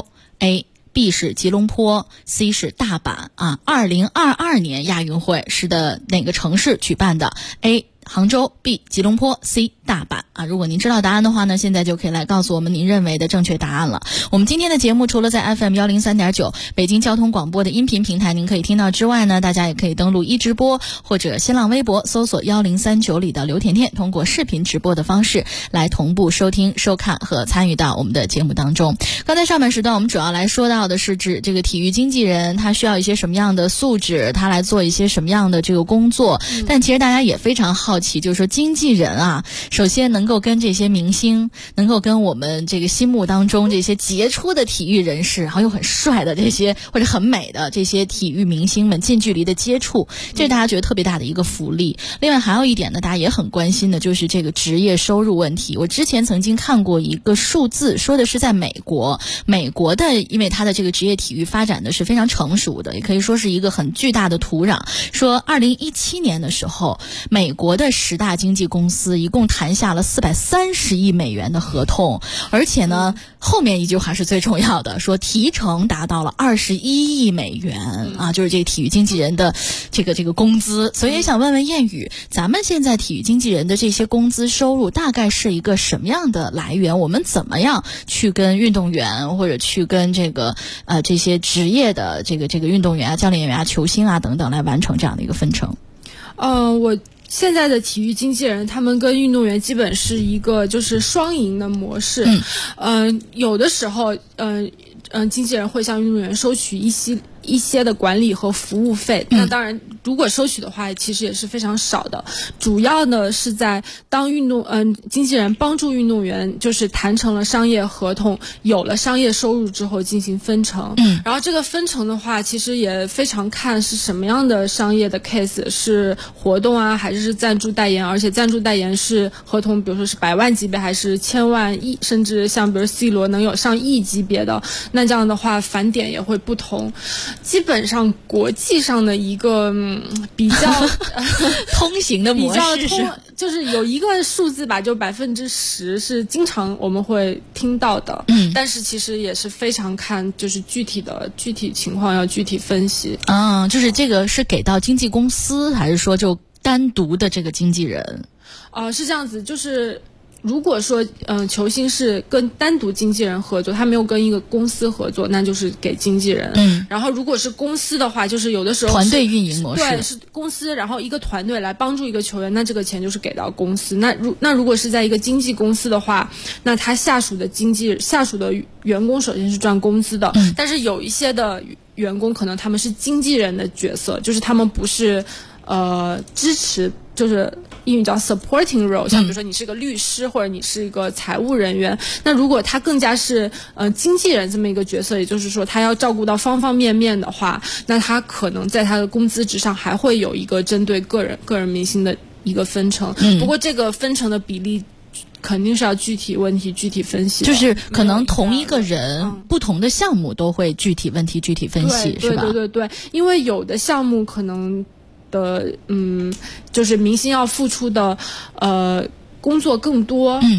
A。B 是吉隆坡 ，C 是大阪啊。2022年亚运会是的哪个城市举办的 ？A 杭州 ，B 吉隆坡 ，C 大阪啊。如果您知道答案的话呢，现在就可以来告诉我们您认为的正确答案了。我们今天的节目除了在 FM 103.9北京交通广播的音频平台您可以听到之外呢，大家也可以登录一直播或者新浪微博搜索1039里的刘甜甜，通过视频直播的方式来同步收听、收看和参与到我们的节目当中。刚才上半时段我们主要来说到的是指这个体育经纪人他需要一些什么样的素质，他来做一些什么样的这个工作。但其实大家也非常好奇，就是说经纪人啊，首先能够跟这些明星，能够跟我们这个心目当中这些杰出的体育人士，然后又很帅的这些或者很美的这些体育明星们近距离的接触，这是大家觉得特别大的一个福利。另外还有一点呢，大家也很关心的就是这个职业收入问题。我之前曾经看过一个数字，说的是在美国的，因为它的这个职业体育发展的是非常成熟的，也可以说是一个很巨大的土壤。说2017年的时候，美国的10大经纪公司一共谈下了430亿美元的合同，而且呢，后面一句话是最重要的，说提成达到了21亿美元啊，就是这个体育经纪人的这个工资。所以也想问问燕宇，咱们现在体育经纪人的这些工资收入大概是一个什么样的来源？我们怎么样去跟运动员或者去跟这些职业的这个运动员啊、教练员啊、球星啊等等来完成这样的一个分成？ 我现在的体育经纪人他们跟运动员基本是一个就是双赢的模式。有的时候经纪人会向运动员收取一些的管理和服务费，那当然如果收取的话其实也是非常少的，主要呢是在当经纪人帮助运动员就是谈成了商业合同，有了商业收入之后进行分成。然后这个分成的话其实也非常看是什么样的商业的 case， 是活动啊还是赞助代言，而且赞助代言是合同比如说是100万级别还是千万亿，甚至像比如 C 罗能有上亿级别的，那这样的话返点也会不同。基本上国际上的一个比较通行的模式是就是有一个数字吧，就10%是经常我们会听到的。但是其实也是非常看就是具体情况要具体分析。 就是这个是给到经纪公司，还是说就单独的这个经纪人？ 是这样子，就是如果说球星是跟单独经纪人合作，他没有跟一个公司合作，那就是给经纪人。然后如果是公司的话，就是有的时候团队运营模式， 对，是公司，然后一个团队来帮助一个球员，那这个钱就是给到公司。那如果是在一个经纪公司的话，那他下属的员工首先是赚工资的，但是有一些的员工可能他们是经纪人的角色，就是他们不是支持，就是英语叫 supporting role， 像比如说你是个律师或者你是一个财务人员，那如果他更加是经纪人这么一个角色，也就是说他要照顾到方方面面的话，那他可能在他的工资之上还会有一个针对个人明星的一个分成。不过这个分成的比例肯定是要具体问题具体分析的， 就是可能同一个人不同的项目都会具体问题具体分析，是吧？ 对，因为有的项目可能的就是明星要付出的工作更多，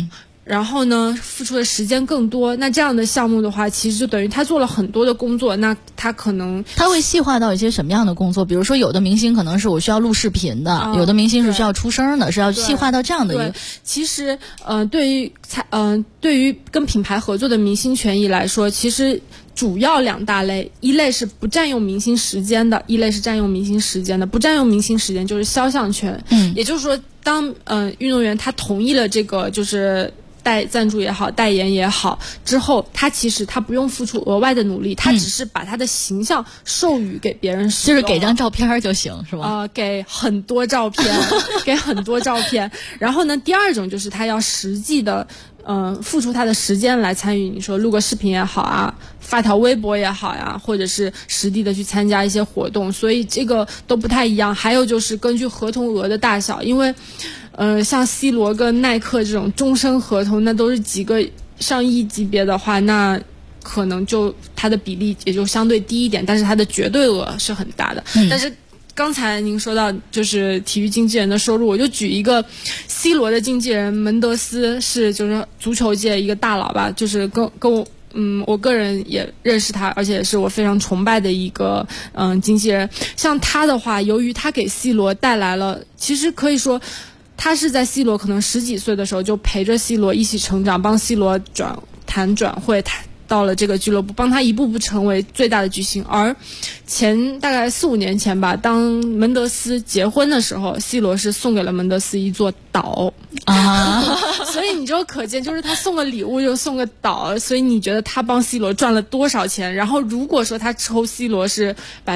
然后呢付出的时间更多，那这样的项目的话，其实就等于他做了很多的工作，那他可能他会细化到一些什么样的工作？比如说有的明星可能是我需要录视频的，有的明星是需要出声的，是要细化到这样的一个。 其实对于跟品牌合作的明星权益来说，其实主要2大类，一类是不占用明星时间的，一类是占用明星时间的。不占用明星时间就是肖像权，也就是说，当运动员他同意了这个就是带赞助也好，代言也好之后，他其实他不用付出额外的努力，他只是把他的形象授予给别人使用， 就是给张照片就行，是吧？ 给很多照片，给很多照片。然后呢，第二种就是他要实际的。付出他的时间来参与，你说录个视频也好啊，发条微博也好呀，或者是实地的去参加一些活动，所以这个都不太一样。还有就是根据合同额的大小，因为像 C 罗跟耐克这种终身合同，那都是几个上亿级别的话，那可能就它的比例也就相对低一点，但是它的绝对额是很大的。但是刚才您说到就是体育经纪人的收入，我就举一个 C 罗的经纪人门德斯，是就是足球界一个大佬吧，就是跟我我个人也认识他，而且是我非常崇拜的一个经纪人。像他的话，由于他给 C 罗带来了，其实可以说他是在 C 罗可能10几岁的时候就陪着 C 罗一起成长，帮 C 罗转会到了这个俱乐部，帮他一步步成为最大的巨星。而大概4-5年前吧，当门德斯结婚的时候，C 罗是送给了门德斯一座岛啊，所以你就可见，就是他送个礼物就送个岛，所以你觉得他帮 C 罗赚了多少钱？然后如果说他抽 C 罗是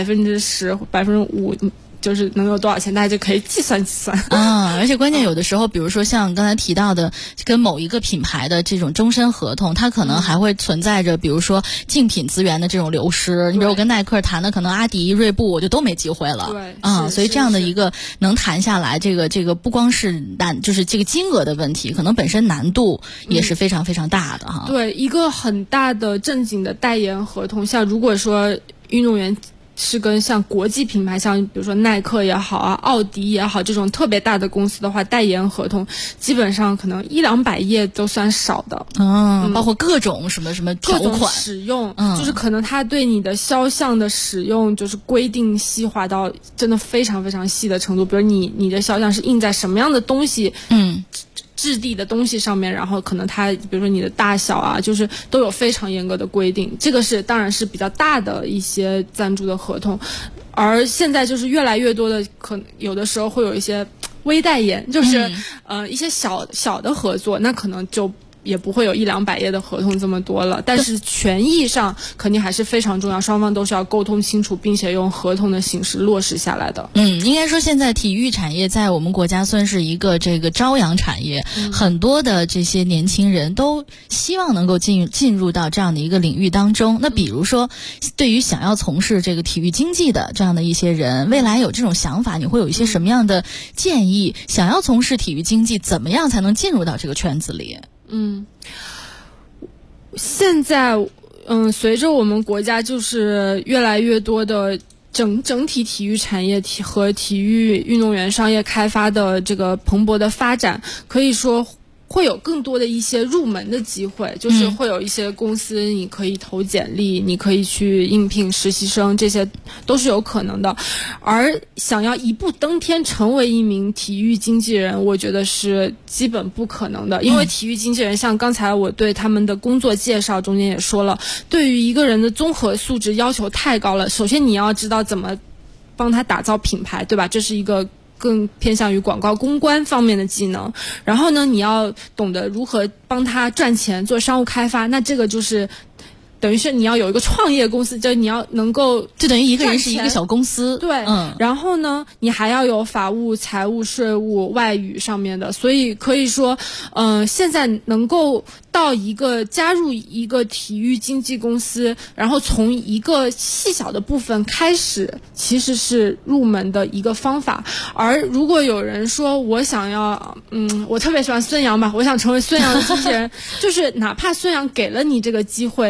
10%、5%。就是能有多少钱，大家就可以计算计算。 而且关键有的时候，比如说像刚才提到的，跟某一个品牌的这种终身合同，它可能还会存在着，比如说竞品资源的这种流失。你比如我跟耐克谈的，可能阿迪、锐步我就都没机会了。 对， 所以这样的一个能谈下来，这个不光是就是这个金额的问题，可能本身难度也是非常非常大的哈。 对，一个很大的正经的代言合同，像如果说运动员是跟像国际品牌，像比如说耐克也好啊、奥迪也好这种特别大的公司的话，代言合同基本上可能100-200页都算少的。 包括各种什么条款、 各种使用，就是可能他对你的肖像的使用就是规定细化到真的非常非常细的程度，比如你的肖像是印在什么样的东西，质地的东西上面，然后可能它比如说你的大小啊，就是都有非常严格的规定。这个当然是比较大的一些赞助的合同，而现在就是越来越多的，可能有的时候会有一些微代言，就是一些小的合作，那可能就也不会有100-200页的合同这么多了，但是权益上肯定还是非常重要，双方都是要沟通清楚，并且用合同的形式落实下来的。 应该说现在体育产业在我们国家算是一个这个朝阳产业，很多的这些年轻人都希望能够进入到这样的一个领域当中。那比如说对于想要从事这个体育经济的这样的一些人，未来有这种想法，你会有一些什么样的建议？想要从事体育经济，怎么样才能进入到这个圈子里？ 现在随着我们国家就是越来越多的整体体育产业和体育运动员商业开发的这个蓬勃的发展，可以说会有更多的一些入门的机会，就是会有一些公司你可以投简历，你可以去应聘实习生，这些都是有可能的。而想要一步登天成为一名体育经纪人，我觉得是基本不可能的，因为体育经纪人像刚才我对他们的工作介绍中间也说了，对于一个人的综合素质要求太高了。首先你要知道怎么帮他打造品牌，对吧？这是一个更偏向于广告公关方面的技能。然后呢，你要懂得如何帮他赚钱，做商务开发，那这个就是等于是你要有一个创业公司，就你要能够， 就等于一个人是一个小公司。 对，然后呢，你还要有法务、财务、税务、外语上面的，所以可以说，现在能够加入一个体育经纪公司，然后从一个细小的部分开始，其实是入门的一个方法。而如果有人说我想要，我特别喜欢孙杨吧，我想成为孙杨的经纪人，就是哪怕孙杨给了你这个机会，但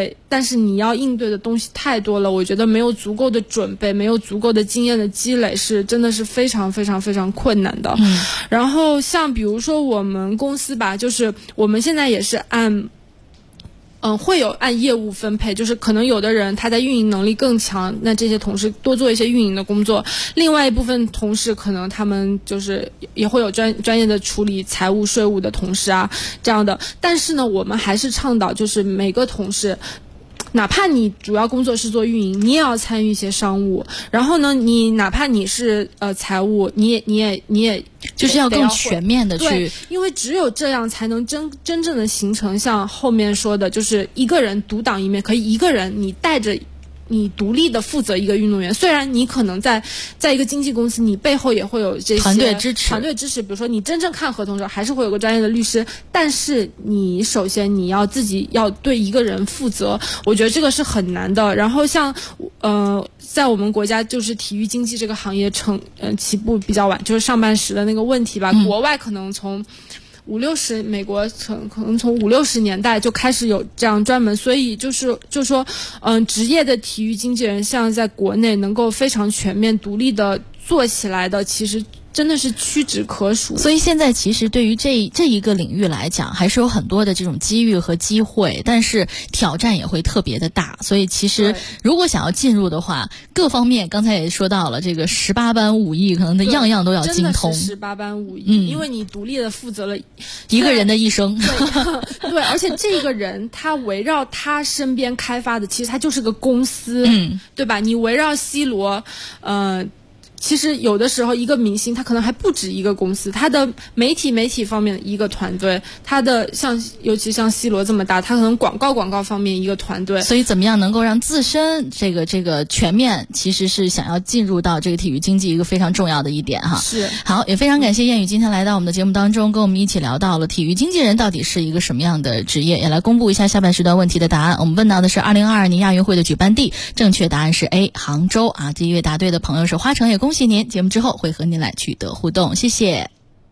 但是你要应对的东西太多了，我觉得没有足够的准备，没有足够的经验的积累，是真的是非常非常非常困难的。然后像比如说我们公司吧，就是我们现在也是会有按业务分配，就是可能有的人他在运营能力更强，那这些同事多做一些运营的工作，另外一部分同事可能他们就是也会有专业的处理财务税务的同事啊这样的。但是呢，我们还是倡导就是每个同事，哪怕你主要工作是做运营，你也要参与一些商务。然后呢，你哪怕你是财务，你也就是要更全面的去， 对，因为只有这样才能真正的形成像后面说的，就是一个人独当一面，可以一个人你带着你独立的负责一个运动员，虽然你可能在一个经纪公司，你背后也会有这些团队支持，比如说你真正看合同的时候还是会有个专业的律师，但是你首先你要自己要对一个人负责，我觉得这个是很难的。然后像在我们国家就是体育经济这个行业起步比较晚，就是上半时的那个问题吧，国外可能从美国可能从50-60年代就开始有这样专门，所以就说职业的体育经纪人像在国内能够非常全面独立的做起来的，其实真的是屈指可数。 所以现在其实对于这一个领域来讲，还是有很多的这种机遇和机会，但是挑战也会特别的大。所以其实如果想要进入的话，各方面刚才也说到了，这个18般武艺可能的样样都要精通。 真的是18般武艺，因为你独立的负责了一个人的一生。 对，而且这个人他围绕他身边开发的，其实他就是个公司，对吧？你围绕 C 罗，其实有的时候一个明星他可能还不止一个公司，他的媒体方面一个团队，他的尤其像 C 罗这么大，他可能广告方面一个团队。 所以怎么样能够让自身这个全面，其实是想要进入到这个体育经济一个非常重要的一点哈。 是。 好，也非常感谢燕宇今天来到我们的节目当中，跟我们一起聊到了体育经纪人到底是一个什么样的职业，也来公布一下下半时段问题的答案。我们问到的是2022年亚运会的举办地，正确答案是 A 杭州啊。这一位答对的朋友是花城，也恭喜您。节目之后会和您来取得互动，谢谢。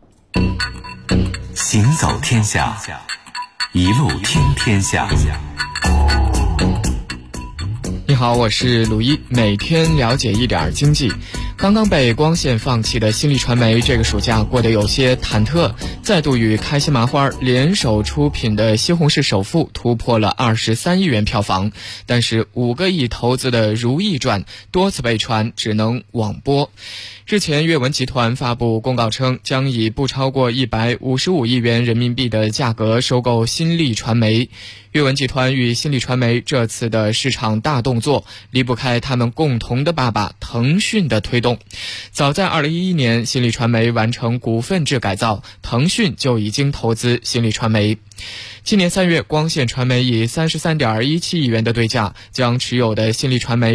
行走天下，一路听天下。 你好，我是鲁一，每天了解一点经济。刚刚被光线放弃的新力传媒这个暑假过得有些忐忑，再度与开心麻花联手出品的《西红柿首富》突破了23亿元票房，但是5个亿投资的《如懿传》多次被传只能网播。日前，阅文集团发布公告称，将以不超过155亿元人民币的价格收购新力传媒。阅文集团与新力传媒这次的市场大动作，离不开他们共同的爸爸腾讯的推动。早在2011年，新力传媒完成股份制改造，腾讯就已经投资新力传媒。今年3月，光线传媒以33.17亿元的对价，将持有的新力传媒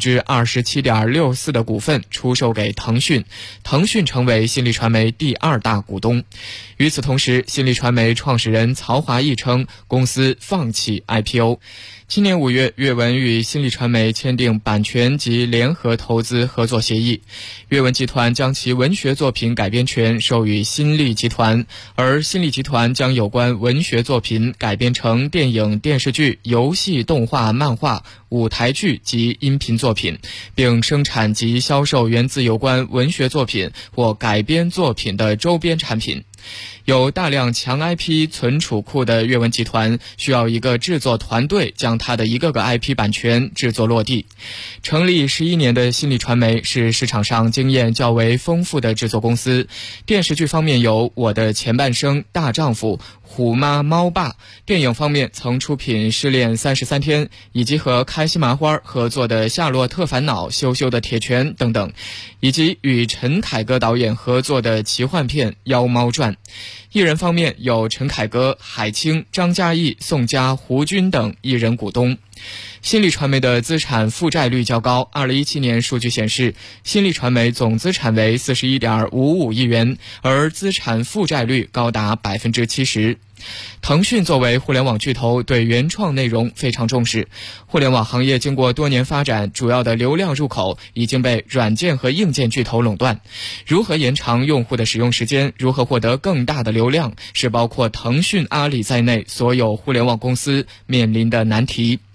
27.64%的股份出售给腾讯，腾讯成为新力传媒第2大股东。与此同时，新力传媒创始人曹华义称，公司放弃 IPO。今年5月，阅文与新力传媒签订版权及联合投资合作协议，阅文集团将其文学作品改编权授予新力集团，而新力集团将有关文学作品改编成电影、电视剧、游戏、动画、漫画、舞台剧及音频作品，并生产及销售源自有关文学作品或改编作品的周边产品。有大量强 IP 存储库的阅文集团需要一个制作团队将它的一个个 IP 版权制作落地。成立11年的新力传媒是市场上经验较为丰富的制作公司。电视剧方面有《我的前半生》、《大丈夫》、虎妈猫爸，电影方面曾出品《失恋33天》，以及和开心麻花合作的《夏洛特烦恼》、《羞羞的铁拳》等等，以及与陈凯歌导演合作的奇幻片《妖猫传》。艺人方面有陈凯歌、海清、张嘉译、宋佳、胡军等艺人股东。新力传媒的资产负债率较高，2017年数据显示，新力传媒总资产为41.55亿元，而资产负债率高达70%。腾讯作为互联网巨头，对原创内容非常重视。互联网行业经过多年发展，主要的流量入口已经被软件和硬件巨头垄断。如何延长用户的使用时间，如何获得更大的流量，是包括腾讯、阿里在内所有互联网公司面临的难题。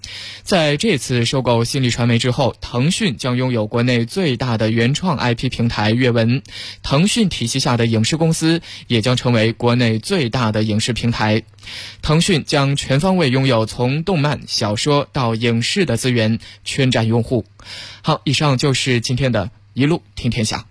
在这次收购新力传媒之后，腾讯将拥有国内最大的原创 IP 平台阅文，腾讯体系下的影视公司也将成为国内最大的影视平台。腾讯将全方位拥有从动漫、小说到影视的资源，圈占用户。好，以上就是今天的一路听天下。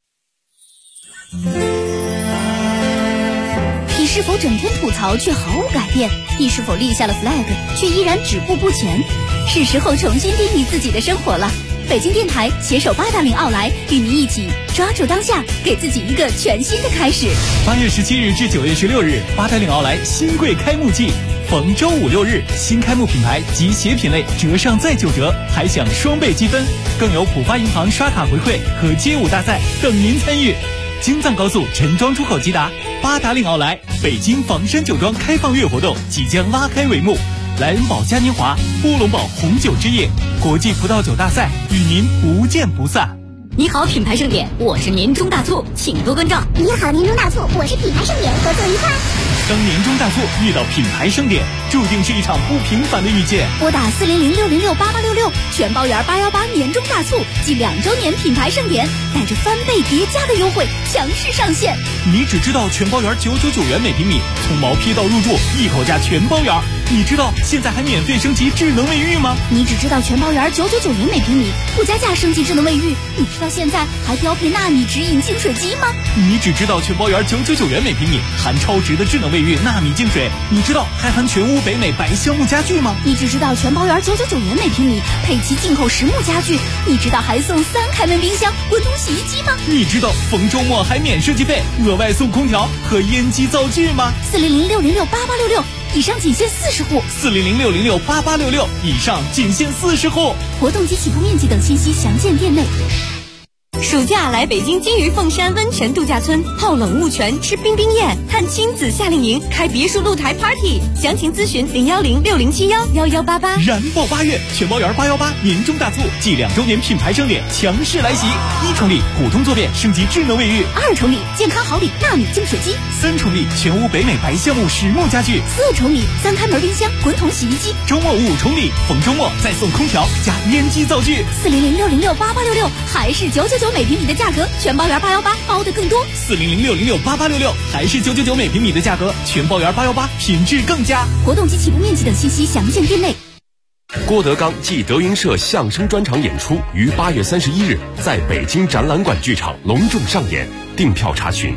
你是否整天吐槽却毫无改变？你是否立下了 flag 却依然止步不前？是时候重新定义自己的生活了。北京电台携手八达岭奥莱，与您一起抓住当下，给自己一个全新的开始。 8月17日至9月16日，八达岭奥莱新贵开幕季，逢周5、6日，新开幕品牌及鞋品类折上再9折，还享双倍积分，更有浦发银行刷卡回馈和街舞大赛等您参与。京藏高速陈庄出口即达，八达岭奥莱北京房山酒庄开放月活动即将拉开帷幕。莱恩堡嘉年华、乌龙堡红酒之夜、国际葡萄酒大赛与您不见不散。 你好，品牌盛典，我是年终大促，请多关照。 你好，年终大促，我是品牌盛典，合作愉快。 当年终大促遇到品牌盛典，注定是一场不平凡的遇见。 拨打400-606-8866，全包圆818年终大促暨2周年品牌盛典，带着翻倍叠加的优惠强势上线。 你只知道全包圆999元每平米，从毛坯到入住一口价全包圆。你知道现在还免费升级智能卫浴吗？ 你只知道全包圆999元每平米，不加价升级智能卫浴。你知道现在还标配纳米直饮净水机吗？ 你只知道全包圆999元每平米，含超值的智能卫浴纳米净水。你知道还含全屋北美白橡木家具吗？ 你只知道全包圆999元每平米，配齐进口实木家具。你知道还送3开门冰箱、滚筒洗衣机吗？ 你知道逢周末还免设计费，额外送空调和烟机灶具吗 ？400-606-8866，以上仅限40户。 400-606-8866，以上仅限40户。 活动及起步面积等信息详见店内。 暑假来北京金鱼凤山温泉度假村泡冷雾泉、吃冰冰宴、探亲子夏令营、开别墅露台 party， 详情咨询010-6071-1188。 燃爆8月，全包圆818年终大促暨2周年品牌盛典强势来袭！1重礼普通坐便升级智能卫浴 ，2重礼健康好礼纳米净水机 ，3重礼全屋北美白橡木实木家具 ，4重礼3开门冰箱、滚筒洗衣机。 周末5重礼，逢周末再送空调加烟机灶具。 400-606-8866，还是999每平米的价格，全包圆818包的更多。 400-606-8866，还是999每平米的价格，全包圆818品质更佳。 活动及起步面积等信息详见店内。 郭德纲暨德云社相声专场演出于8月31日在北京展览馆剧场隆重上演，订票查询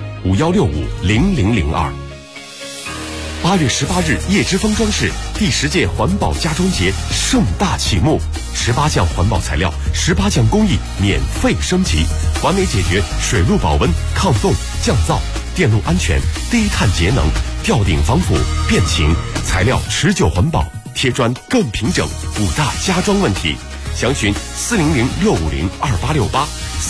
51650002。8月18日，叶之峰装饰第10届环保家装节盛大启幕，18项环保材料、18项工艺免费升级，完美解决水路保温、抗冻、降噪、电路安全、低碳节能、吊顶防腐、变形、材料持久环保、贴砖更平整5大家装问题。详询400-650-2868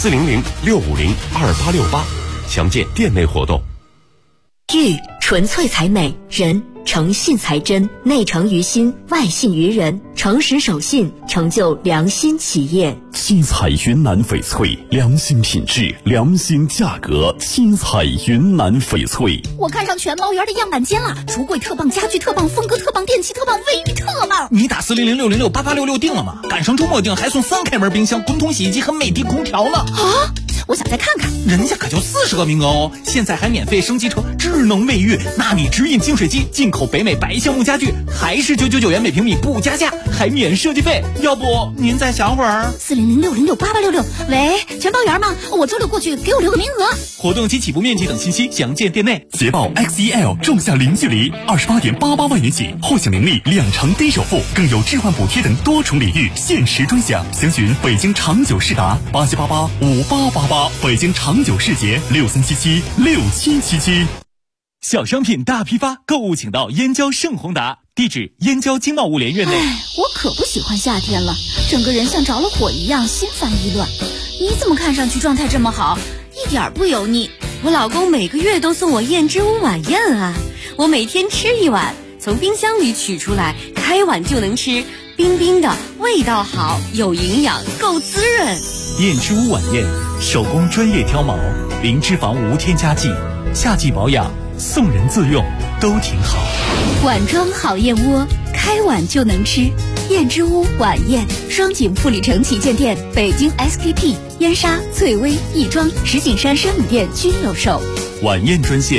400-650-2868，详见店内活动。 玉纯粹才美，人诚信才真，内诚于心，外信于人，诚实守信，成就良心企业。 七彩云南翡翠，良心品质，良心价格。七彩云南翡翠， 我看上全包圆的样板间了，橱柜特棒，家具特棒，风格特棒，电器特棒，卫浴特棒。 你打400-606-8866订了吗？赶上周末订还送3开门冰箱、滚筒洗衣机和美的空调呢。 啊！我想再看看， 人家可就40个名额哦！现在还免费升级成智能卫浴、纳米直饮净水机，进口北美白橡木家具，还是999元每平米不加价，还免设计费。要不您再想会儿 ？400-606-8866，喂，全包圆吗？我周6过去，给我留个名额。 活动及起步面积等信息详见店内。 捷豹 XEL 仲夏零距离28.88万元起，后享能力2成低首付，更有置换补贴等多重礼遇，限时专享。详询北京长久世达87885888，北京长久世捷63776777。 小商品大批发，购物请到燕郊盛宏达，地址燕郊经贸物联院内。 我可不喜欢夏天了，整个人像着了火一样，心烦意乱。你怎么看上去状态这么好，一点不油腻？ 我老公每个月都送我燕之屋晚宴啊，我每天吃1碗，从冰箱里取出来，开碗就能吃，冰冰的，味道好，有营养，够滋润。 燕之屋晚宴，手工专业挑毛，零脂肪无添加剂，夏季保养，送人自用都挺好。 碗装好燕窝，开碗就能吃。 燕之屋晚宴，双井富力城旗舰店、北京 SKP、燕莎、翠微、亦庄、石景山生米店均有售。 晚宴专线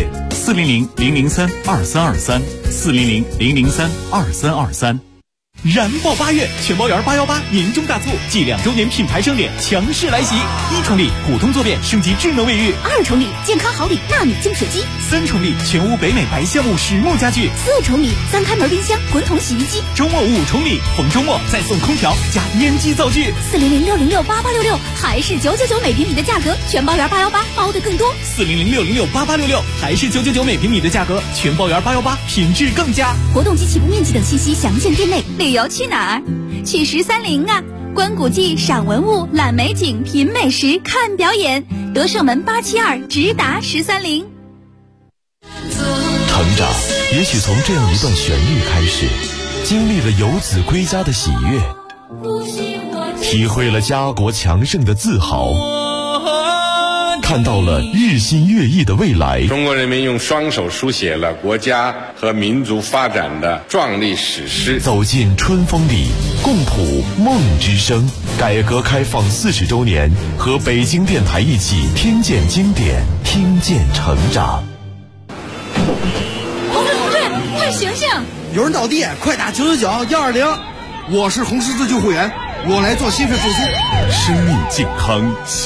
：400-003-2323，400-003-2323。燃爆8月，全包圆818年终大促暨2周年品牌盛典强势来袭！1重礼普通坐便升级智能卫浴 ，2重礼健康好礼纳米净水机 ，3重礼全屋北美白橡木实木家具 ，4重礼3开门冰箱、滚筒洗衣机。 周末5重礼，逢周末再送空调加烟机灶具。 400-606-8866，还是999每平米的价格，全包圆818包的更多。 400-606-8866，还是999每平米的价格，全包圆818品质更佳。 活动及起步面积等信息详见店内。旅游去哪儿？去1301啊！观古迹、赏文物、览美景、品美食、看表演。德胜门872直达1301。 成长也许从这样一段旋律开始，经历了游子归家的喜悦，体会了家国强盛的自豪，看到了日新月异的未来。 中国人民用双手书写了国家和民族发展的壮丽史诗。 走进春风里，共谱梦之声。改革开放40周年，和北京电台一起听见经典，听见成长。 同志，快醒醒！ 有人倒地，快打999-120。我是红十字救护员，我来做心肺复苏。 生命健康。